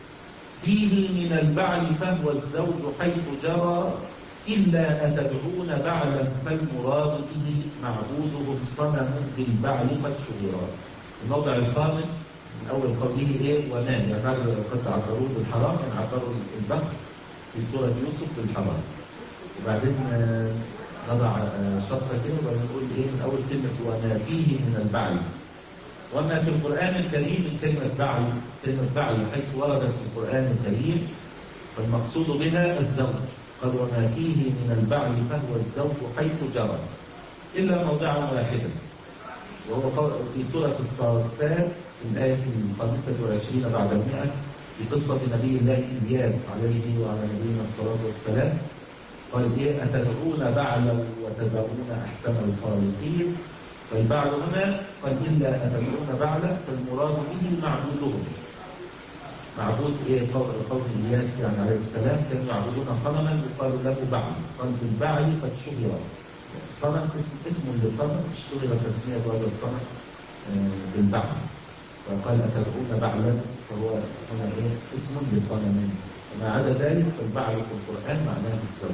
فيه من البعل فهو الزوج حيث جرى إلا أتدعون بعلا فالمراد به معبودهم صنم بالبعل قد شهرا. الموضع الخامس من أول قوله إيه وما، يعني بعد قد عبروه بالحرام يعني عبروا البخس في سورة يوسف بالحرام. وبعدين نضع شرطة كده ونقول إيه من أول كلمة وما فيه من البعل. وما في القرآن الكريم من كلمة بعل، كلمة بعل حيث وردت في القرآن الكريم فالمقصود بها الزوج. قال وما فيه من البعل فهو الزوج حيث جرى، إلا موضعا واحدا وهو في سورة الصافات في الآية الخامسة والعشرين بعد المئة في قصة نبي الله إلياس عليه وعلى نبينا الصلاة والسلام. قال إيه أتدعون بعلا وتذرون أحسن الخالقين. فالبعل هنا قال إلا أتدعون بعلا فالمراد به معبودهم. معبود إيه قول إلياس يعني عليه السلام كانوا يعبدون صنما يقال له بعل. قال بالبعل قد شهر صنم، اسم لصنم اشتهر تسمية هذا الصنم بالبعل. فقال أتدعون بعلا فهو هنا إيه اسم لصنم. وما عدا ذلك فالبعل في القرآن معناه الزوج.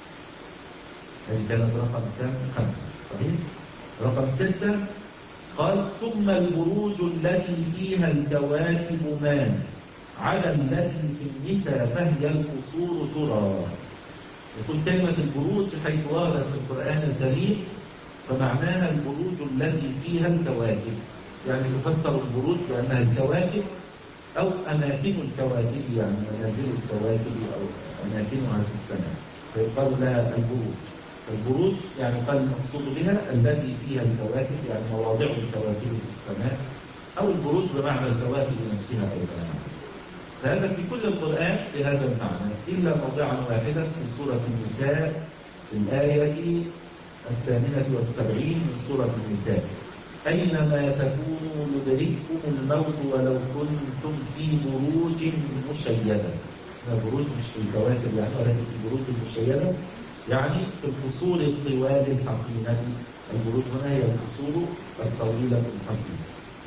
هذه كانت رقم كام؟ خمسة صحيح؟ رقم ستة قال ثم البروج التي فيها الكواكب مان على التي في النساء فهي القصور ترى. يقول كلمة البروج حيث وردت في القرآن الكريم فمعناها البروج التي فيها الكواكب، يعني تفسر البروج بأنها الكواكب أو أماكن الكواكب، يعني منازل الكواكب أو أماكنها في السماء فيقال لها البروج. البروج يعني قال المقصود بها التي فيها الكواكب، يعني مواضع الكواكب في السماء، أو البروج بمعنى الكواكب نفسها أيضا. فهذا في كل القرآن بهذا المعنى إلا موضعا واحدا في سورة النساء في الآية الثامنة والسبعين من سورة النساء أينما تكونوا يدرككم الموت ولو كنتم في بروج مشيدة. بروج مش في الكواكب يعني ولكن في البروج المشيدة، يعني في القصور الطوال الحصينة. البروج هنا هي القصور الطويلة الحصينة.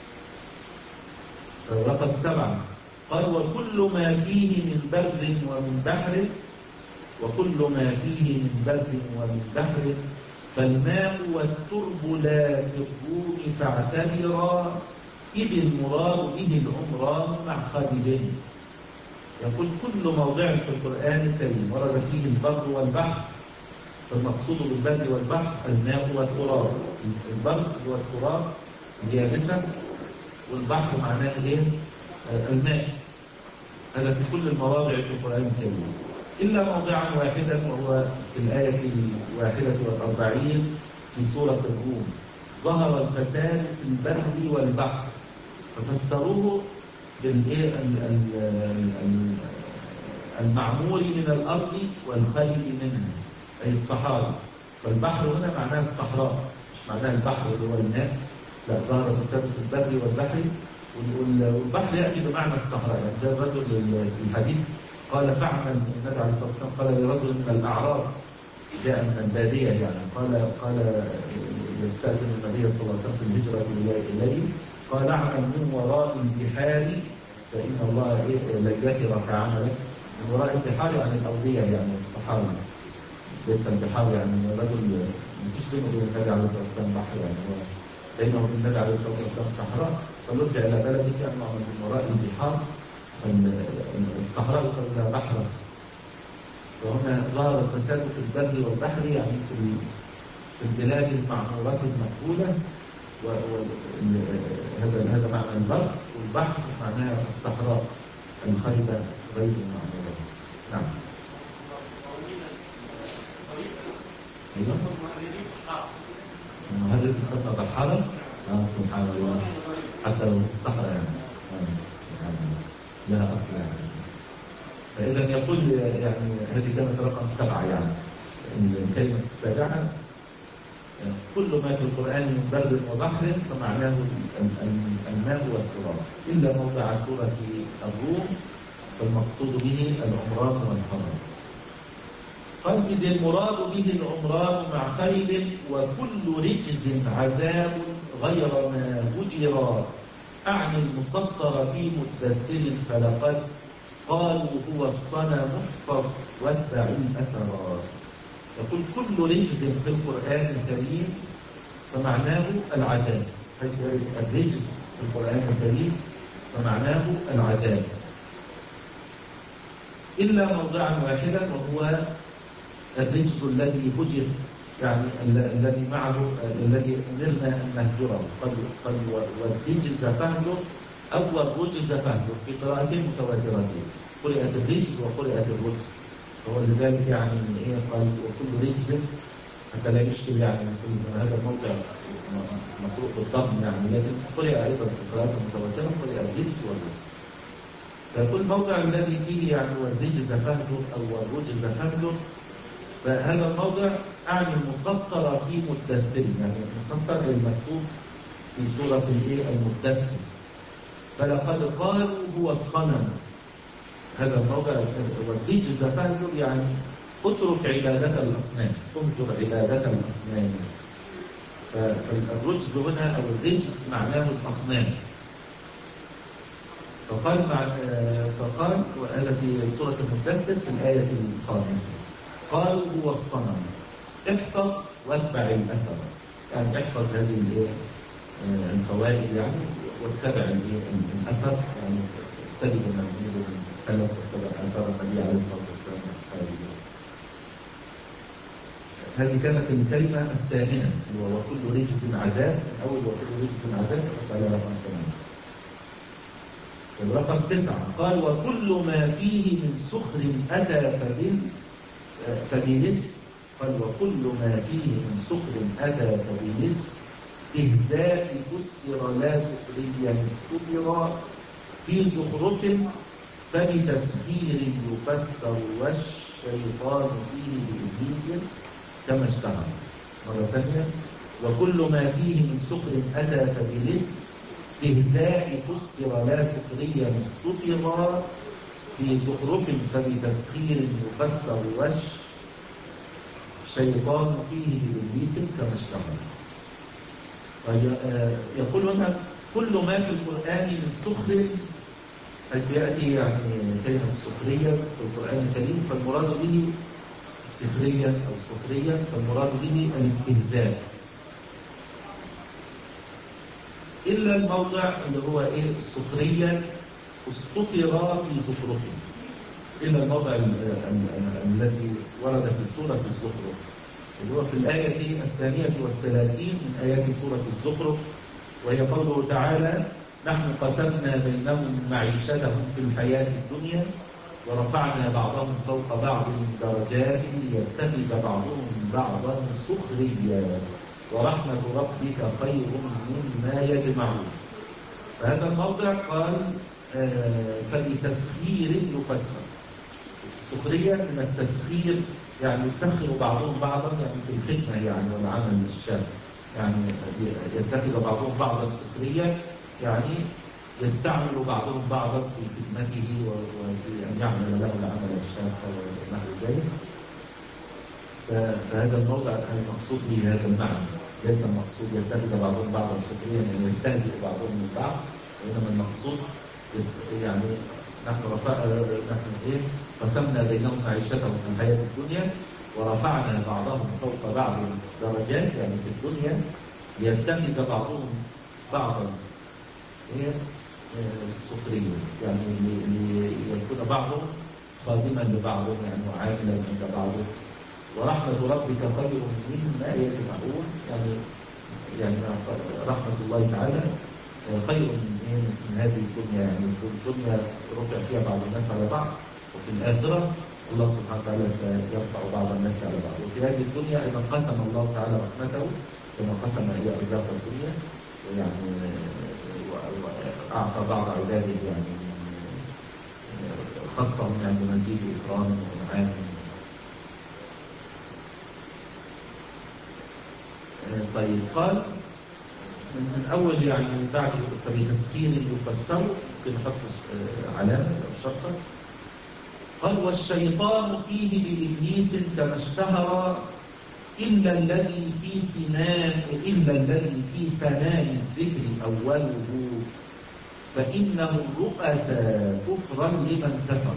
رقم سبعة قال وكل ما فيه من بر ومن بحر، وكل ما فيه من بر ومن بحر فالماء والترب لا في الروم فاعتبرا إذ المراد به العمران مع خالد. يقول كل موضع في القرآن الكريم ورد فيه البر والبحر فالمقصود بالبر والبحر الماء والتراب. البر هو التراب اليابسة والبحر معناه ايه؟ الماء. هذا في كل المواضع في القرآن الكريم إلا موضعا واحدا وهو في الآية الواحدة والأربعين في سورة الروم ظهر الفساد في البر والبحر ففسروه بالإيه المعمور من الأرض والخالي منه أي الصحاري. فالبحر هنا معناه الصحراء مش معناه البحر اللي هو الماء، لا ظهر الفساد في البر والبحر. والبحر يأتي بمعنى الصحراء، يعني زي الرجل في الحديث قال فعمل النبي عليه الصلاة والسلام قال لرجل من الأعراب جاء من البادية يعني قال قال يستأذن النبي صلى الله عليه وسلم في الهجرة إليه قال اعمل من وراء البحار فإن الله لن يهرك عملك. من وراء البحار يعني الأودية يعني الصحاري ليس البحار، يعني الرجل مفيش بينه وبين النبي عليه الصلاة والسلام بحر، يعني هو بينه وبين النبي عليه الصلاة والسلام صحراء. فلرجع إلى بلدك أن نعمل من وراء البحار الصحراء يقال لها بحرا. وهنا ظهر الفساد في البر والبحر يعني في في البلاد المعمورة المقبولة هذا هذا معنى البر، والبحر معناه الصحراء الخربة غير المعمورة. نعم. المهرب يسمى بحارة؟ آه سبحان الله، حتى لو في الصحراء يعني. آه سبحان الله، لها أصل يعني. فإذا يقول يعني هذه كانت رقم سبعة يعني. الكلمة السابعة كل ما في القرآن من بر وبحر فمعناه الماء والتراب، إلا موضع سورة الروم فالمقصود به العمران والحرام. قال إذ المراد به العمران مع خيل وكل رجز عذاب غير ما هجر، أعني المسطر في مدثر فلقد قالوا هو الصنم احفظ واتبع الأثرات. يقول كل رجز في القرآن الكريم فمعناه العذاب، حيث الرجز في القرآن الكريم فمعناه العذاب، إلا موضعا واحدا وهو الرجز الذي هجر، يعني الذي معه الذي أمرنا أن نهجره. قال والرجز فهجر أو الرجز فهجر في قراءة متواترة، قرئت الرجز وقرئت الرجز، هو لذلك يعني إيه قال وكل رجز حتى لا يشكل يعني يقول هذا الموضع مقروء بالضم يعني، لكن قرئ أيضا في قراءة متواترة قرئ الرجز والرجز. فكل موضع الذي فيه يعني والرجز فهجر أو الرجز فهجر، فهذا الموضع أعني المسطر في مدثر، يعني المسطر المكتوب في سورة الايه المدثر. فلقد قالوا هو الصنم، هذا الموضع والرجز فهجر يعني اترك عبادة الأصنام، انجر عبادة الأصنام. فالرجز هنا أو الرجز معناه الأصنام. فقال مع فقال وهذا في سورة المدثر في الآية الخامسة قالوا هو الصنم احفظ واتبع الأثر، يعني احفظ هذه الفوائد يعني واتبع الأثر، يعني تجد من من السلف واتبع أثر النبي عليه الصلاة والسلام وأصحابه. هذه كانت الكلمة الثانية وكل رجز عذاب، الأول وكل رجز عذاب فقال رقم ثمانية. الرقم تسعة قال وكل ما فيه من سخر أتى فبال فبلس، قال وكل ما فيه من سخر أتى فبلس إهزاء فسر لا سخريا استفر في زخرف فبتسخير يفسر والشيطان فيه بإبليس كما اشتهر. مرة ثانية وكل ما فيه من سخر أتى فبلس إهزاء فسر لا سخريا استفر في زخرف فبتسخير يفسر وش الشيطان فيه بإبليس كما اشتهر. يقول هنا كل ما في القرآن من سخر، حيث يأتي يعني كلمة السخرية في القرآن الكريم فالمراد به سخريا أو سخريا، فالمراد به الاستهزاء، إلا الموضع اللي هو إيه السخرية استطر في زخرفه، إلا الموضع الذي ورد في سورة الزخرف اللي هو في الآية الثانية والثلاثين من آيات سورة الزخرف، وهي قوله تعالى نحن قسمنا بينهم معيشتهم في الحياة الدنيا ورفعنا بعضهم فوق بعض درجات ليتخذ بعضهم بعضا سخريا ورحمة ربك خير مما يجمعون. فهذا الموضع قال آه فبتسخير يفسر، سخريا من التسخير يعني يسخر بعضهم بعضا يعني في الخدمة يعني والعمل الشاق، يعني يتخذ بعضهم بعضا سخريا يعني يستعمل بعضهم بعضا في خدمته وفي أن يعمل له العمل الشاق ونحو ذلك. فهذا الموضع المقصود به هذا المعنى، ليس المقصود يتخذ بعضهم بعضا سخريا يعني يستهزئ بعضهم من بعض، وإنما المقصود يعني نحن رفع نحن ايه قسمنا بينهم معيشتهم في الحياة الدنيا ورفعنا بعضهم فوق بعض درجات يعني في الدنيا ليتخذ بعضهم بعضا ايه السخرية، يعني ليكون بعضهم خادما لبعض يعني وعاملا عند بعضهم. ورحمة ربك خير مما يجمعون، يعني يعني رحمة الله تعالى خير من ايه من هذه الدنيا. يعني في الدنيا رفع فيها بعض الناس على بعض، وفي الآخرة الله سبحانه وتعالى سيرفع بعض الناس على بعض. وفي هذه الدنيا أيضا قسم الله تعالى رحمته كما قسم هي أرزاق الدنيا، يعني وأعطى بعض عباده يعني خصهم يعني بمزيد إكرام وإنعام. طيب قال من أول يعني بعد فبتسكين يفسر، ممكن نحط علامة أو شرطة. قال والشيطان فيه بإبليس كما اشتهر إلا الذي في سنان إلا الذي في سنان الذكر أوله فإنه رؤسا كفرا لمن كفر.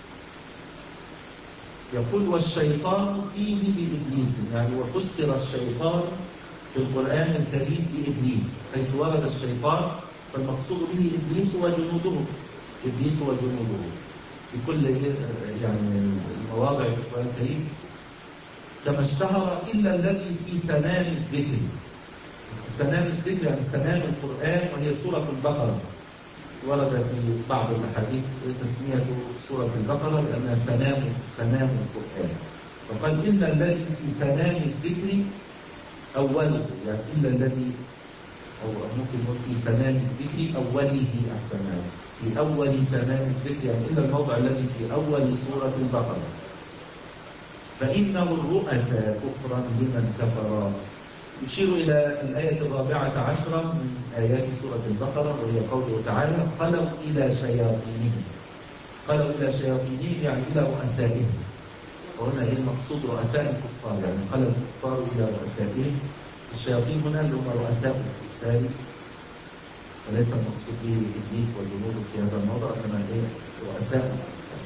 يقول والشيطان فيه بإبليس، يعني وفسر الشيطان في القرآن الكريم بإبليس، حيث ورد الشيطان فالمقصود به إبليس وجنوده، إبليس وجنوده في كل يعني المواضع في القرآن الكريم كما اشتهر إلا الذي في سنام الذكر. سنام الذكر يعني سنام القرآن، وهي سورة البقرة. ورد في بعض الأحاديث تسمية سورة البقرة لأنها سنام سنام القرآن. فقال إلا الذي في سنام الذكر أوله، يعني إلا الذي أو ممكن نقول في سنام الذكر أوله أحسن، في أول سنام الذكر، يعني إلا الموضع الذي في أول سورة البقرة. فإنه الرؤسا كفرا لمن كفر. يشير إلى الآية الرابعة عشرة من آيات سورة البقرة، وهي قوله تعالى خلوا إلى شياطينهم. خلوا إلى شياطينهم يعني إلى رؤسائهم، وهنا إيه المقصود؟ رؤساء الكفار، يعني خلوا الكفار إلى رؤسائهم. الشياطين هنا اللي هم رؤساء الكفار، وليس المقصود به إبليس وجنوده في هذا الموضع، إنما إيه رؤساء الكفار.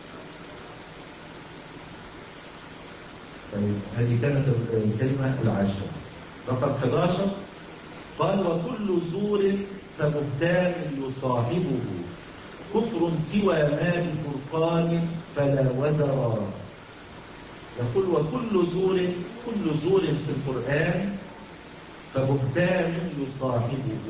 طيب هذه كانت الكلمة العاشرة. رقم أحد عشر قال وكل زور فبهتان يصاحبه كفر سوى ما بفرقان فلا وزرا. يقول وكل زور، كل زور في القرآن فبهتان يصاحبه.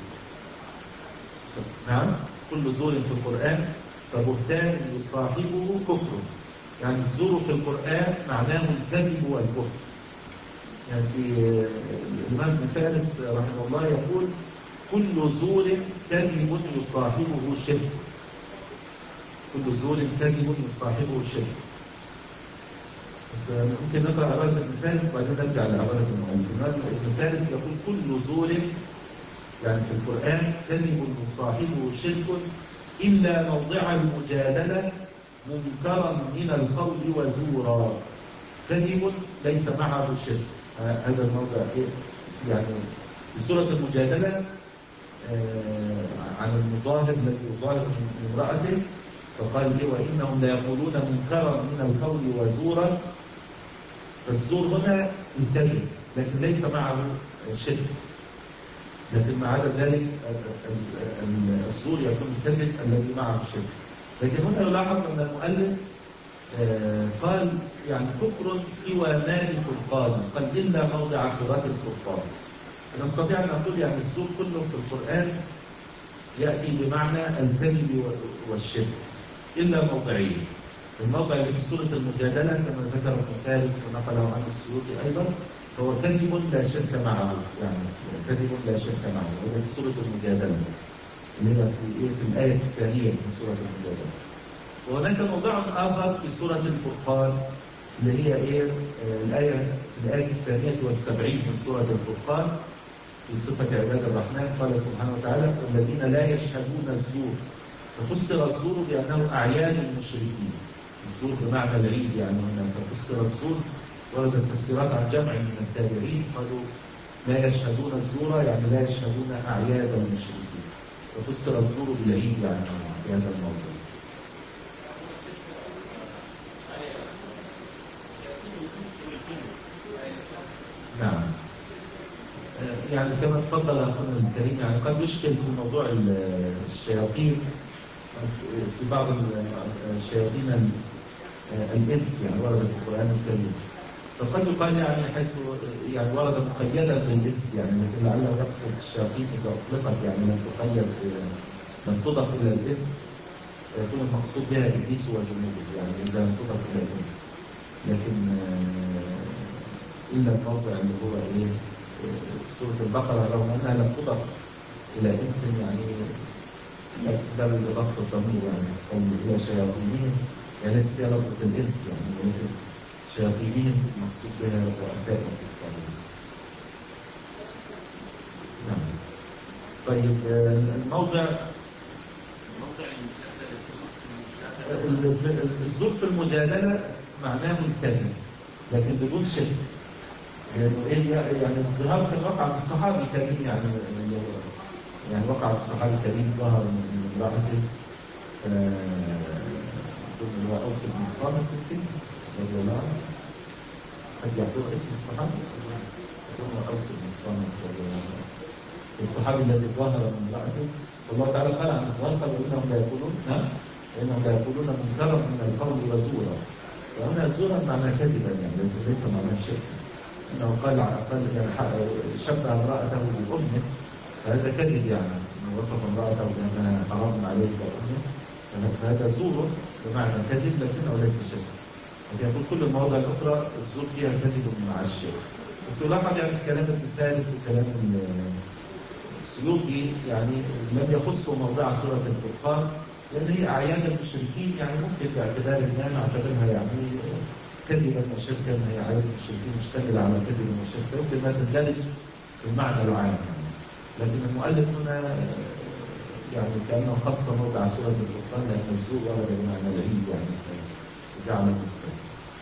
نعم، كل زور في القرآن فبهتان يصاحبه كفر. يعني الزور في القرآن معناه الكذب والكفر. يعني في الإمام ابن فارس رحمه الله يقول كل زور كذب يصاحبه شرك. كل زور كذب يصاحبه شرك. بس ممكن نقرأ عبارة ابن فارس وبعدين نرجع لعبارة المؤلف. ابن فارس يقول كل زور يعني في القرآن كذب يصاحبه شرك إلا موضع المجادلة منكرا من القول وزورا. كذب ليس معه شرك. هذا الموضع يعني في سورة المجادلة آه عن المظاهر الذي يظاهر من امرأته، فقال لي وإنهم ليقولون منكرا من القول وزورا. فالزور هنا الكذب لكن ليس معه شرك، لكن ما عدا ذلك الزور يكون الكذب الذي معه شرك. لكن هنا يلاحظ أن المؤلف آه قال يعني كفر سوى ما بفرقان، قال إلا موضع سورة الفرقان. نستطيع أن نقول يعني الزور كله في القرآن يأتي بمعنى الكذب والشرك إلا موضعين. الموضع اللي في سورة المجادلة كما ذكر ابن فارس ونقله عن السيوطي أيضا هو كذب لا شرك معه، يعني كذب لا شرك معه، وهو في سورة المجادلة اللي هي في, إيه في الآية الثانية من سورة المجادلة. وهناك موضع آخر في سورة الفرقان اللي هي إيه آه الآية الآية الثانية والسبعين من سورة الفرقان في صفة عباد الرحمن. قال سبحانه وتعالى الذين لا يشهدون الزور. ففسر الزور بأنه أعيان المشركين. الزور بمعنى العيد يعني هنا. ففسر الزور وردت تفسيرات عن جمع من التابعين قالوا لا يشهدون الزور يعني لا يشهدون أعياد المشركين. ففسر الزور بالعيد يعني في هذا الموضوع. نعم. يعني كما تفضل أخونا الكريم يعني قد يشكل في موضوع الشياطين في بعض الشياطين الإنس يعني وردت في القرآن الكريم. فقد يقال يعني حيث يعني ورد مقيدا بالجنس يعني، لكن لعله يقصد الشياطين اذا اطلقت يعني لم تقيد، لم تضف الى الجنس، فيكون المقصود بها ابليس وجنوده يعني اذا لم تضف الى الجنس. لكن الا الموضع اللي هو ايه سوره البقره رغم انها لم تضف الى انس يعني بل بضبط الضمير يعني الى شياطينهم يعني ليس فيها لفظه الانس يعني، ولكن شياطينهم المقصود بها رؤساء الطاغوت. نعم. طيب الموضع الزور في المجادله معناه الكذب لكن بدون شك، لانه ايه يعني الظهار كان وقع من الصحابي الكريم يعني يعني وقع من الصحابي الكريم ظهر من امراته اللي هو اوس بن الصامت يمكن رضي الله عنه. قد يعطوه اسم الصحابي يقولون اوس بن الصامت رضي الله عنه الصحابي الذي ظهر من امراته، والله تعالى قال عن الظاهر قال انهم لا يقولون ها انهم لا يقولون منكرا من القول وزورا. وهنا زورا معنى كذبا يعني ليس معنى شيء، انه قال قال يعني شبه امراته بامه، فهذا كذب يعني انه وصف امراته بانها حرام عليه بامه، فهذا زور بمعنى كذب لكنه ليس شيء. يقول كل المواضع الاخرى الزور فيها كذب مع الشيء. بس يلاحظ يعني في كلام ابن فارس وكلام السيوطي يعني لم يخصوا موضع سوره الفرقان لان هي اعياد المشركين يعني ممكن باعتبار ما نعتبرها يعني كذبا وشركا، هي اعياد المشركين مشتمله على كذب وشرك يمكن ما تندرج في المعنى العام يعني. لكن المؤلف هنا يعني كانه خص موضع سوره الفرقان لان الزور ورد بمعنى العيد يعني جعل المستقبل.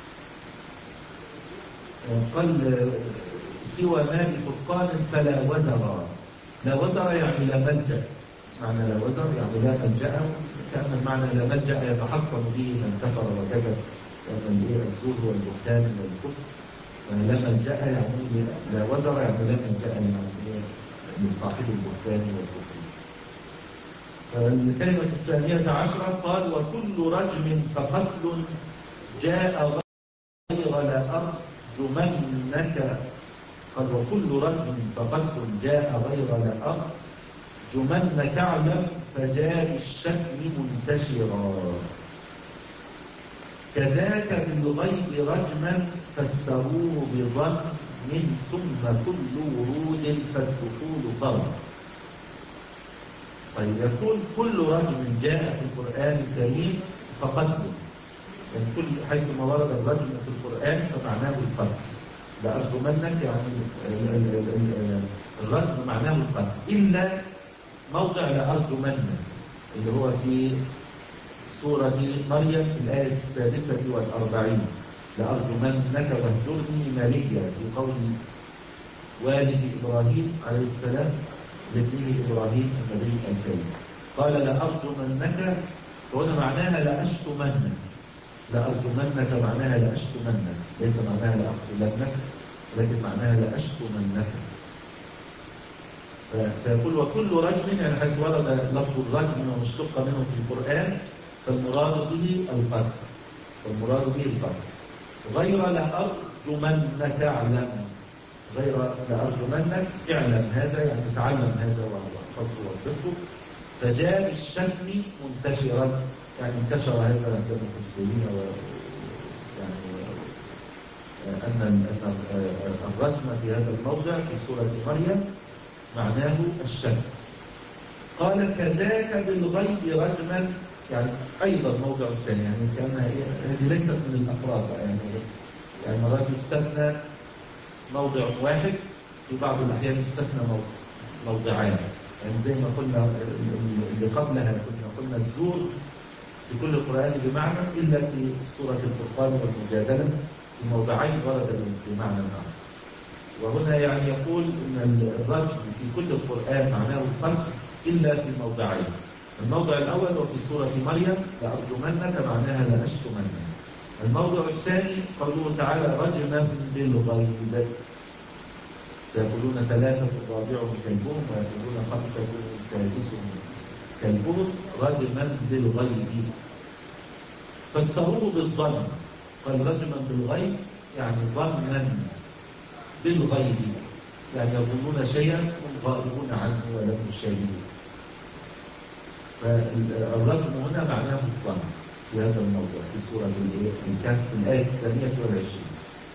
قال سوى ما بفرقان فلا وزر. لا وزر يعني لا ملجأ، معنى لا وزر يعني لا ملجأ، كأن المعنى لا ملجأ يتحصن به من كفر وكذب، لأن الزور هو البهتان والكفر. لا ملجأ يعني لا وزر يعني لا ملجأ يعني لصاحب البهتان والكفر. الكلمة الثانية عشرة قال وكل رجم فقتل جاء غير لأرجمنك. قال وكل رجم فقتل جاء غير لأرجمنك اعلم فجاء الشتم منتشرا. كذاك بالغيب رجما فسروه بظن ثم كل ورود فالدخول قرن. طيب يقول كل رجم جاء في القرآن الكريم فقتله، يعني كل حيثما ورد الرجم في القرآن فمعناه القتل. لأرجمنك يعني الرجم معناه القتل إلا موضع لأرجمنك اللي هو في سورة مريم في الآية السادسة والأربعين لأرجمنك واهجرني مليا في قول والد إبراهيم عليه السلام لابنه إبراهيم النبي الكريم قال لأرجمنك، وهنا معناها لأشتمنك. لأرجمنك معناها لأشتمنك ليس معناها لأقتلنك لكن معناها لأشتمنك. فيقول وكل رجم يعني حيث ورد لفظ الرجم ومشتق منه في القرآن فالمراد به القتل، فالمراد به القتل غير لأرجمنك اعلم، غير لأرجمنك اعلم هذا يعني تعلم هذا واحفظه واضبطه. فجاء الشتم منتشرا يعني انتشر هذا عند المفسرين يعني أن أن الرجم في هذا الموضع في سورة مريم معناه الشتم. قال كذاك بالغيب رجما يعني أيضا موضع ثاني يعني كان هذه ليست من الأفراد يعني يعني مرات يستثنى موضع واحد في بعض الأحيان يستثنى موضعان يعني زي ما قلنا اللي قبلها كنا قلنا الزور في كل القرآن بمعنى إلا في سورة الفرقان والمجادلة في موضعين ورد بمعنى آخر. وهنا يعني يقول أن الرجم في كل القرآن معناه القتل إلا في موضعين. الموضع الأول وفي سورة مريم لأرجمنك معناها لأشتمنك. الموضع الثاني قوله تعالى رجما بالغيب سيقولون ثلاثة رابعهم كلبهم ويقولون خمسة سادسهم كلبهم رجما بالغيب فسروه بالظن. قال رجما بالغيب يعني ظنا بالغيب، يعني يظنون شيئا هم غائبون عنه ولم يشاهدوه. فالرجم هنا معناه الظن في هذا الموضوع في سورة الكهف في الآية الثانية والعشرين.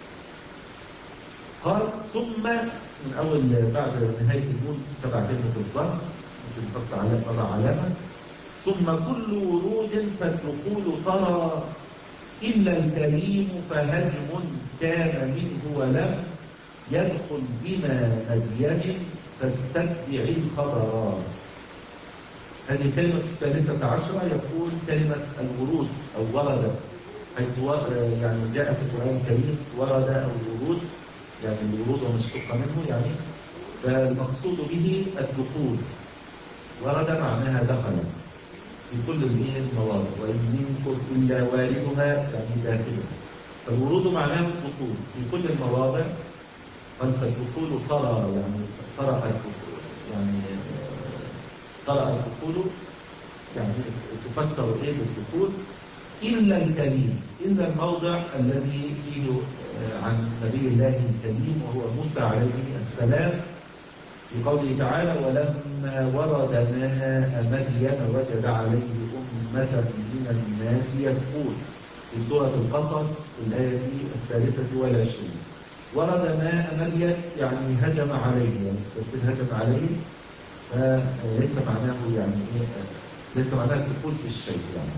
قال ثم من أول بعد نهاية النون تبع كلمة الظن ممكن نحط على نضع علامة. ثم كل ورود فالدخول ترى إلا الكريم فهجم كان منه ولم يدخل بما مدين فاستتبع الخبرات. هذه الكلمة الثالثة عشرة يقول كلمة الورود أو ورد، حيث يعني جاء في القرآن الكريم ورد أو الورود، يعني الورود ومشتق منه، يعني فالمقصود به الدخول. ورد معناها دخل في كل المواضع، وإن منكم إلا واردها يعني داخله. فالورود معناه الدخول في كل المواضع. قال فالدخول طرى يعني طرأ الدخول، يعني طرأ الدخول يعني تفسر ايه بالدخول إلا الكريم، إلا الموضع الذي فيه عن نبي الله الكريم وهو موسى عليه السلام في قوله تعالى ولما ورد ماء مدين وجد عليه أمة من الناس يسقون في سورة القصص في الآية الثالثة والعشرين. ورد ماء مدين يعني هجم عليه، يعني تفسير هجم عليه، فليس معناه يعني ايه، ليس معناه الدخول في الشيء يعني.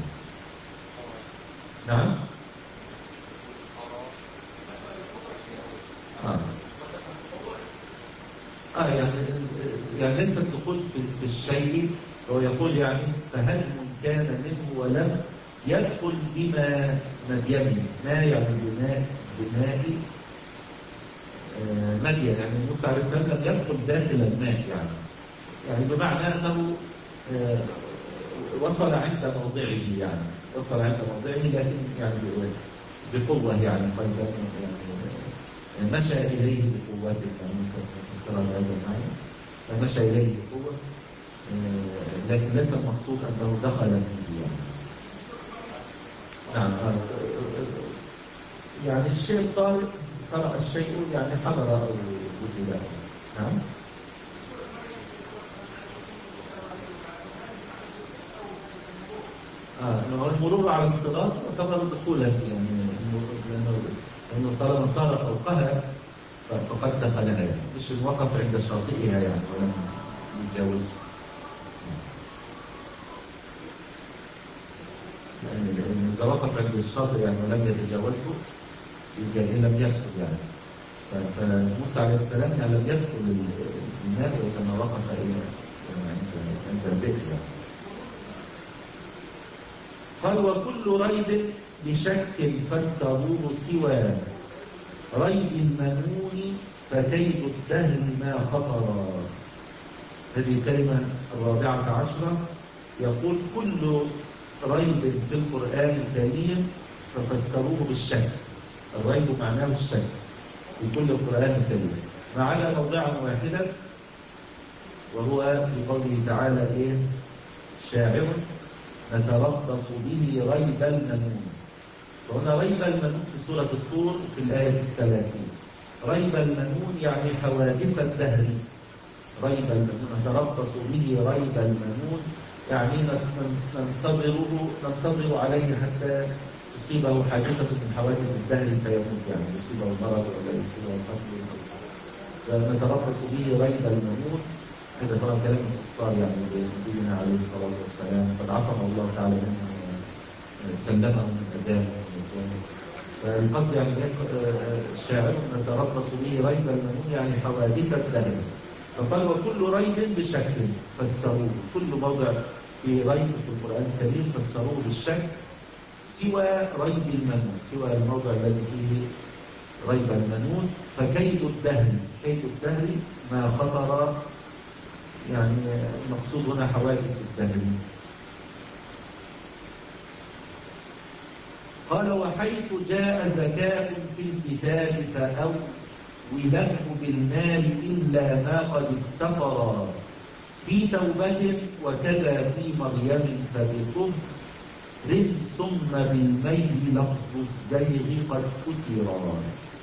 نعم. آه. اه يعني يعني ليس الدخول في الشيء، هو يقول يعني فهجم كان منه ولم يدخل بما مدين. ما يعني بماء بماء آه مدين، يعني موسى عليه السلام لم يدخل داخل الماء، يعني يعني بمعنى انه آه وصل عند موضعه، يعني وصل عند موضعه لكن يعني بقوة، يعني قلبا يعني مشى إليه بقوته، يعني تفسر هذا المعنى، فمشى إليه بقوة، لكن ليس المقصود أنه دخل فيه يعني. نعم. يعني الشيء الطارئ قرأ الشيء يعني حضر أو وجد. نعم. آه المرور على الصراط يعتبر دخولا، يعني لأنه طالما صار فوقها فقد دخلها، يعني مش وقف عند شاطئها يعني ولم يتجاوزه. يعني إذا وقف عند الشاطئ يعني ولم يتجاوزه يبقى لم يدخل يعني. فموسى عليه السلام يعني لم يدخل الماء وإنما وقف إلى عند البئر يعني. قال وكل ريب بشك فسروه سوى ريب المنون فكيد الدهر ما خطر. هذه الكلمة الرابعة عشرة يقول كل ريب في القرآن الكريم ففسروه بالشك. الريب معناه الشك في كل القرآن الكريم ما عدا موضعا واحدا، وهو في قوله تعالى ايه شاعر نتربص به ريب المنون. فهنا ريب المنون في سورة الطور في الآية الثلاثين. ريب المنون يعني حوادث الدهر. ريب المنون نتربص به ريب المنون يعني ننتظره ننتظر عليه حتى تصيبه حادثة من حوادث الدهر فيموت، يعني يصيبه المرض ولا يصيبه القتل أو يصيبه. نتربص به ريب المنون. هذا طبعا كلام الكفار يعني نبينا عليه الصلاة والسلام قد عصم الله تعالى منه سلمه من أداه. فالقصد يعني الشاعر نتربص به ريب المنون يعني حوادث الدهر. فقال وكل ريب بشك فسروه، كل موضع في ريب في القرآن الكريم فسروه بالشك سوى ريب المنون، سوى الموضع الذي فيه ريب المنون. فكيد الدهر، كيد الدهر ما خطر، يعني المقصود هنا حوادث الدهر. قال وحيث جاء زكاة في الكتاب فأوله بالمال إلا ما قد استقر في توبة وكذا في مريم فبطهر ثم بالميل لفظ الزيغ قد فسر.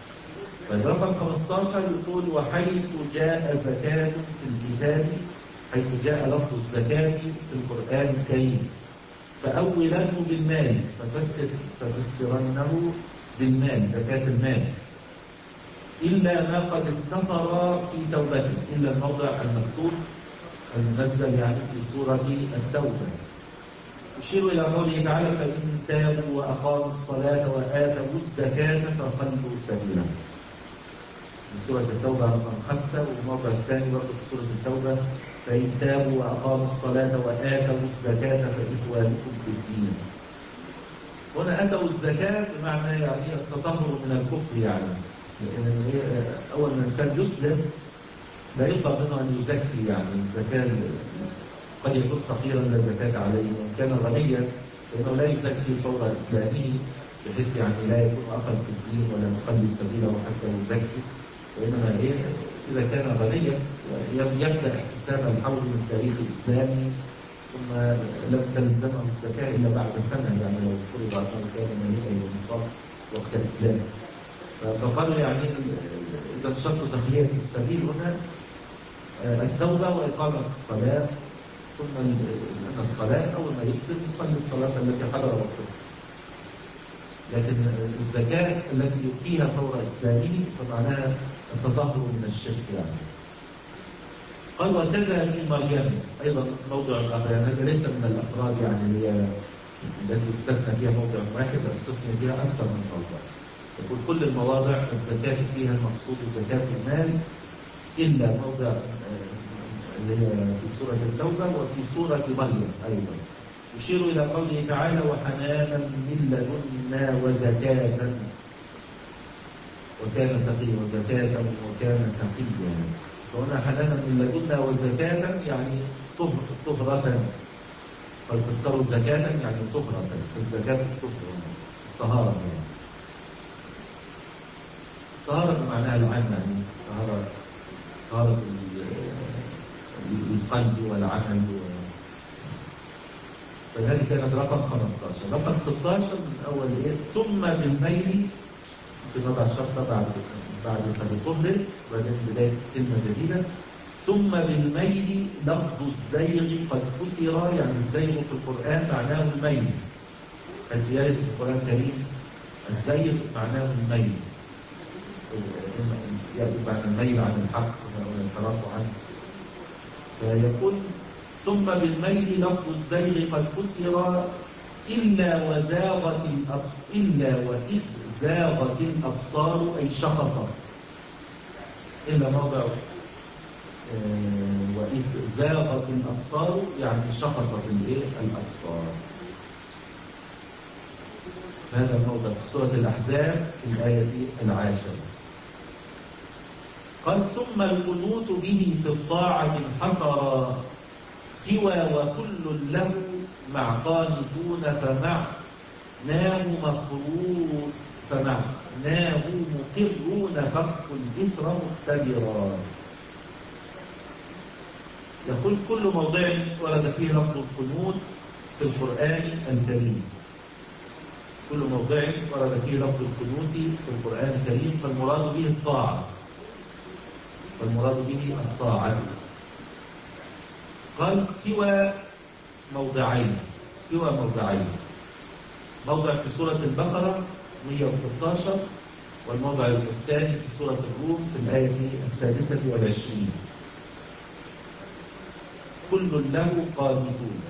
طيب رقم خمستاشر يقول وحيث جاء زكاة في الكتاب، حيث جاء لفظ الزكاة في القرآن الكريم فأولنه بالمال، ففسر ففسرنه بالمال، زكاة المال، إلا ما قد استطر في توبته، إلا الموضع المكتوب المنزل يعني في سورة التوبة. يشير إلى قوله تعالى فإن تابوا وأقاموا الصلاة وآتوا الزكاة فخلوا سبيلهم. في سورة التوبة رقم خمسة، والموضع الثاني برضه في سورة التوبة فإن تابوا وأقاموا الصلاة وآتوا الزكاة فإخوانكم في الدين. هنا أتوا الزكاة بمعنى يعني التطهر من الكفر، يعني لأن أول ما الإنسان يسلم لا يطلب منه أن يزكي، يعني الزكاة قد يكون فقيرا لا زكاة عليه، وإن كان غنيا فإنه لا يزكي فور إسلامه، بحيث يعني لا يكون أخذ في الدين ولا مخلي سبيله حتى يزكي، وإنما إيه إذا كان غنيا يبدأ احتساب الحول من تاريخ إسلامي، ثم لم تلزمه الزكاة إلا بعد سنة، يعني لو فرض أنه كان مليئا بالنصاب وقت إسلامه. فقالوا يعني إذا شرط تخلية السبيل هنا التوبة وإقامة الصلاة، ثم أن الصلاة أول ما يسلم يصلي الصلاة التي حضر وقتها. لكن الزكاة التي يؤتيها فور إسلامه فمعناها التطهر من الشرك يعني. قال وكذا في مريم أيضا موضع آخر، يعني هذا ليس من الأفراد يعني هي التي استثنى فيها موضع واحد، استثنى فيها أكثر من موضع. يقول كل المواضع الزكاة فيها المقصود زكاة المال، إلا موضع اللي هي في سورة التوبة وفي سورة مريم أيضا. يشير إلى قوله تعالى وحنانا من لدنا وزكاة وكان تقيا، وزكاة وكان تقيا. فهنا حنانا من لدنا وزكاة يعني طهرة، فالفسروا زكاة يعني طهرة، الزكاة الطهرة الطهارة، يعني طهارة بمعناها العامة، يعني طهارة طهارة القلب والعمل. فهذه كانت رقم خمستاشر. رقم ستاشر من أول إيه ثم بالميل، ممكن نضع شرطة بعد بعد فبطهر وبعدين بداية كلمة جديدة. ثم بالميل لفظ الزيغ قد فسر، يعني الزيغ في القرآن معناه الميل، حيث يرد في القرآن الكريم الزيغ معناه الميل، يأتي بعد الميل عن الحق والانحراف عنه. فيقول ثم بالميل لفظ الزيغ قد فسر إلا وزاغت الأبصار، إلا وإذ زاغت الأبصار أي شخصت، إلا موضع آه وإذ زاغت الأبصار يعني شخصت الإيه الأبصار. هذا الموضع في سورة الأحزاب في الآية العاشرة. قال ثم القنوت به في الطاعة انحصر سوى وكل له مع قانتون فمعناه مقرون فمعناه مقرون فقف الإثر مختبرا. يقول كل موضع ورد فيه لفظ القنوت في القرآن الكريم، كل موضع ورد فيه لفظ القنوت في القرآن الكريم فالمراد به الطاعة، فالمراد به الطاعة. قال سوى موضعين، سوى موضعين، موضع في سورة البقرة مئة وستة عشر، والموضع الثاني في سورة الروم في الآية السادسة والعشرين. كل له قانتون،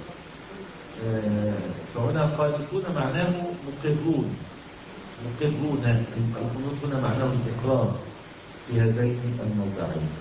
فهنا قانتون معناه مقرون، مقرون، القنوت هنا معناه الإقرار في هذين الموضعين.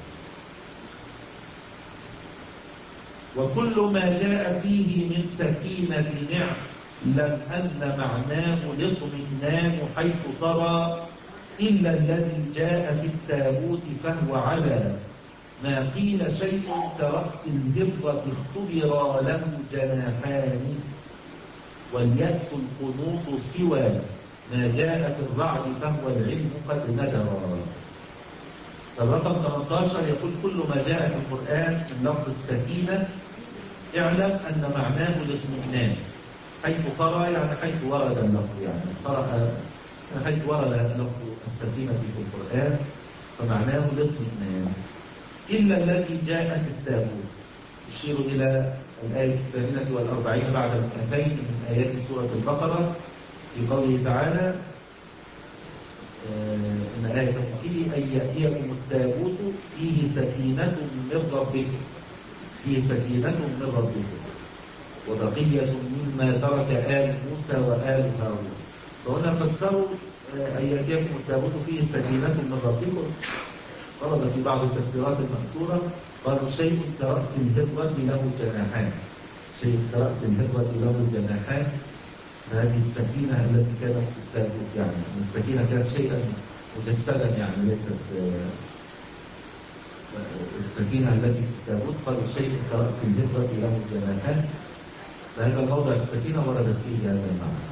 وكل ما جاء فيه من سكينة نعلم أن معناه الاطمئنان حيث ترى إلا الذي جاء في التابوت فهو على ما قيل شيء كرأس الهرة اختبر له جناحان واليأس القنوط سوى ما جاء في الرعد فهو العلم قد ندر. الرقم ثمانية عشر يقول كل ما جاء في القرآن من لفظ السكينة اعلم أن معناه الاطمئنان حيث ترى، يعني حيث ورد اللفظ، يعني قرأ حيث ورد لفظ السكينة في القرآن فمعناه الاطمئنان إلا الذي جاء في التابوت. يشير إلى الآية الثامنة والأربعين بعد المئتين من آيات سورة البقرة في قوله تعالى إن آية مكيه أن يأتيكم التابوت فيه سكينة من ربكم فيه سكينة من ربكم وبقية مما ترك آل موسى وآل هارون. فهنا فسروا أن يأتيكم التابوت فيه سكينة من ربكم. ورد في بعض التفسيرات المأثورة قالوا شيء كرأس الهرة له جناحان شيء كرأس الهرة له جناحان. هذه السكينة التي كانت في التابوت، يعني السكينة كانت شيئا مجسدا، يعني ليست السكينة التي في التابوت قالوا شيء كرأس الهرة له جناحان. فهذا الموضع السكينة وردت فيه هذا المعنى.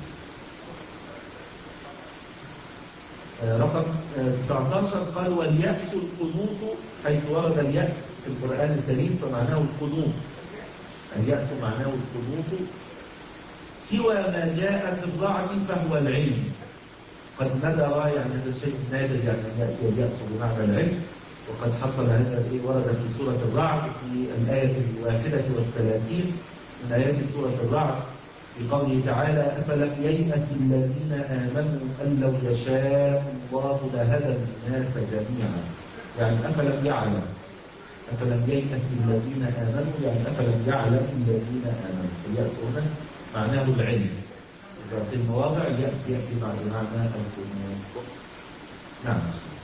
رقم تسعة عشر قال واليأس القنوط، حيث ورد اليأس في القرآن الكريم فمعناه القنوط. اليأس معناه القنوط سوى ما جاء في الرعد فهو العلم. قد ندر، يعني هذا شيء نادر، يعني يأتي اليأس بمعنى العلم، وقد حصل هذا ورد في سورة الرعد في الآية الواحدة والثلاثين من آيات سورة الرعد في قوله تعالى أفلم ييأس الذين آمنوا أن لو يشاء الله لهدى الناس جميعا. يعني أفلم يعلم أفلم ييأس الذين آمنوا، يعني أفلم يعلم الذين آمنوا. اليأس هنا معناه العلم. في المواضع اليأس يأتي بمعنى القنوط. نعم.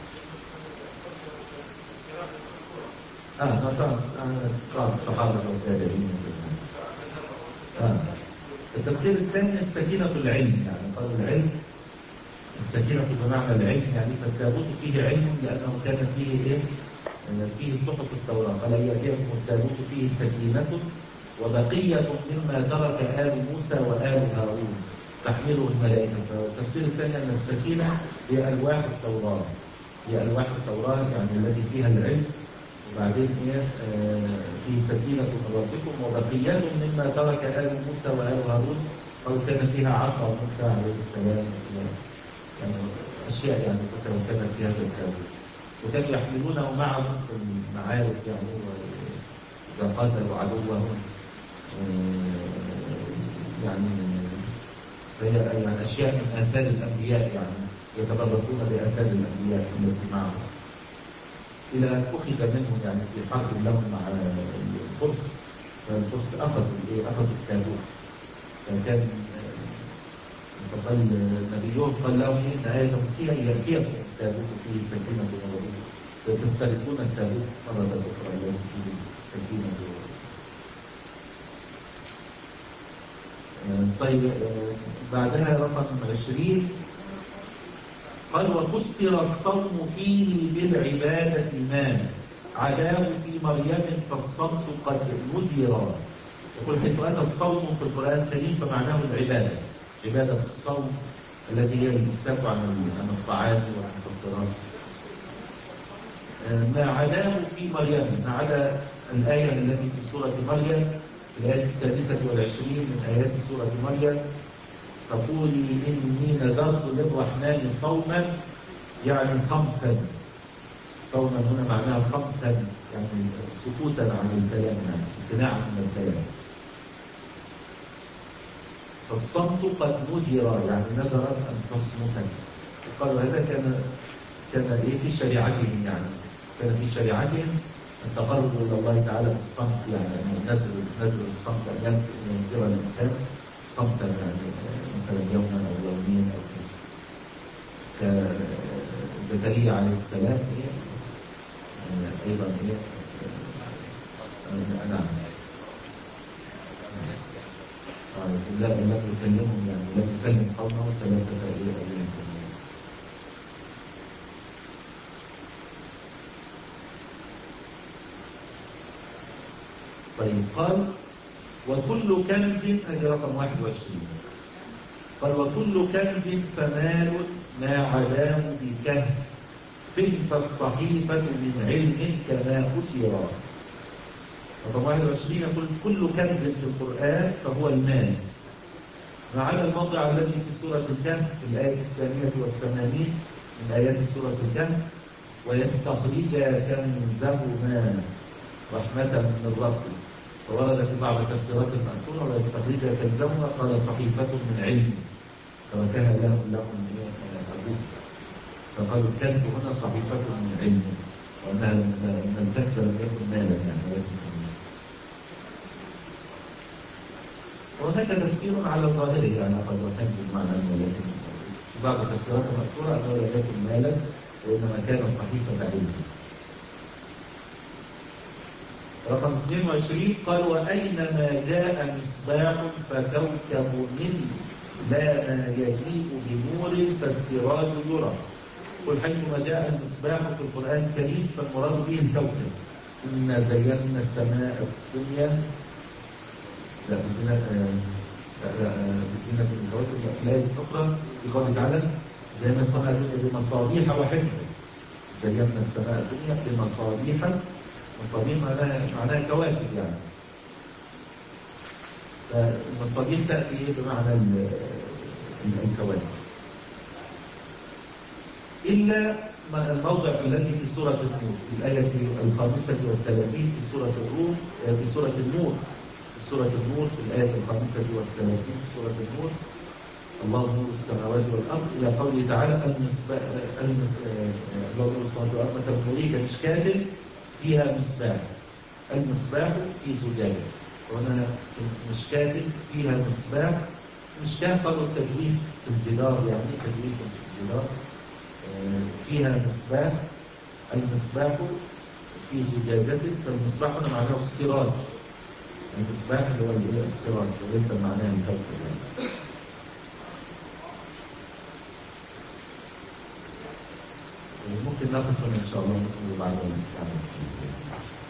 اه مثلا الصحابة والتابعين. آه. التفسير الثاني السكينة العلم، يعني قال العلم السكينة بمعنى العلم، يعني فالتابوت فيه علم لأنه كان فيه إيه؟ فيه صحف التوراة. قال يأتيكم التابوت فيه سكينة وبقية مما ترك آل موسى وآل هارون تحمله الملائكة. فالتفسير الثاني أن السكينة هي ألواح التوراة هي ألواح التوراة يعني التي فيها العلم. وبعدين هي في سكينة من ربكم وبقية مما ترك آل موسى وآل هارون، أو كان فيها عصا موسى عليه السلام، يعني أشياء يعني ذكر كانت في هذا التابوت، وكانوا يحملونه معهم في المعارك، يعني إذا قاتلوا عدوهم، يعني فهي يعني أشياء من آثار الأنبياء، يعني يتبركون بآثار الأنبياء التي معهم. إلى أن أخذ منهم يعني في حرب لهم مع الفرس، فالفرس أخذوا إيه أخذوا التابوت. فكان فقال نبيهم قال لهم إن آيتهم فيها يأتيكم التابوت فيه سكينة ورحمة فتستردون التابوت مرة أخرى الذي فيه السكينة. طيب بعدها رقم عشرين قال وفسر الصوم فيه بالعبادة ما عداه في مريم فالصمت قد نذر. يقول حيث أتى الصوم في القرآن الكريم فمعناه العبادة، عبادة الصوم التي هي الإمساك عن الطعام والمفطرات. ما عداه في مريم، ما عدا الآية التي في سورة مريم في الآية السادسة والعشرين من آيات سورة مريم تقولي إني نذرت للرحمن صوما، يعني صمتا. صوما هنا معناها صمتا، يعني سكوتا عن الكلام، يعني امتناعا من الكلام. فالصمت قد نذر، يعني نذرت أن تصمتا. وقالوا هذا كان كان إيه في شريعتهم، يعني كان في شريعتهم التقرب إلى الله تعالى بالصمت، يعني نذر نذر الصمت أن ينذر الإنسان صمتا، يعني مثلا يوما أو يومين أو كزكريا عليه السلام إيه أيضا إيه نعم لا لا يكلمهم، يعني لا يكلم قومه ثلاثة أيام. طيب قال وكل كنز، هذه رقم واحد وعشرين، قال وكل كنز فمال ما عداه بكهف فالصحيفة من علم كما أثر. رقم واحد وعشرين يقول كل كنز في القرآن فهو المال، ما عدا الموضع الذي في سورة الكهف في الآية الثانية والثمانين من آيات سورة الكهف: ويستخرج كنزهما رحمة من ربه. فورد في بعض التفسيرات المأثورة: ويستخرج كنزهما قال صحيفة من علم تركها لهم لهم أبوه. فقالوا الكنز هنا صحيفة من علم، وأنها أن الكنز لم يكن مالا يعني ولكن كنز. وهناك تفسير على ظاهره يعني قد وكنز بمعنى ولكن في بعض التفسيرات المأثورة أنه لم يكن مالا وإنما كان صحيفة علم. رقم اثنين وعشرين قال: وأينما جاء مصباح فكوكب منه لا ما يجيء بنور فالسراج يرى. قل حيثما جاء المصباح في القرآن الكريم فالمراد به الكوكب. إنا زينا السماء الدنيا لا بزينة بزينة الكواكب في الآية الأخرى بقوله تعالى: زينا السماء الدنيا بمصابيح وحفظ. زينا السماء الدنيا بمصابيح. مصابيح معناها معناها كواكب يعني. فالمصابيح تأتي بمعنى الكواكب. إلا الموضع الذي في سورة النور في الآية الخامسة والثلاثين في سورة الروم في سورة النور في سورة النور في الآية الخامسة والثلاثين في سورة النور: الله نور السماوات والأرض، إلى قوله تعالى: المصباح الله نور السماوات والأرض مثل نوره كمشكاة فيها مصباح. المصباح في زجاجة. وهنا مشكاة فيها مصباح. مشكاة قالوا التجويف في الجدار يعني تجويف في الجدار. فيها مصباح. المصباح في زجاجة. فالمصباح هنا معناه السراج. المصباح هو السراج وليس معناه الكوكب يعني. ممكن ناخذ هنا ان شاء الله بعد الامتحان.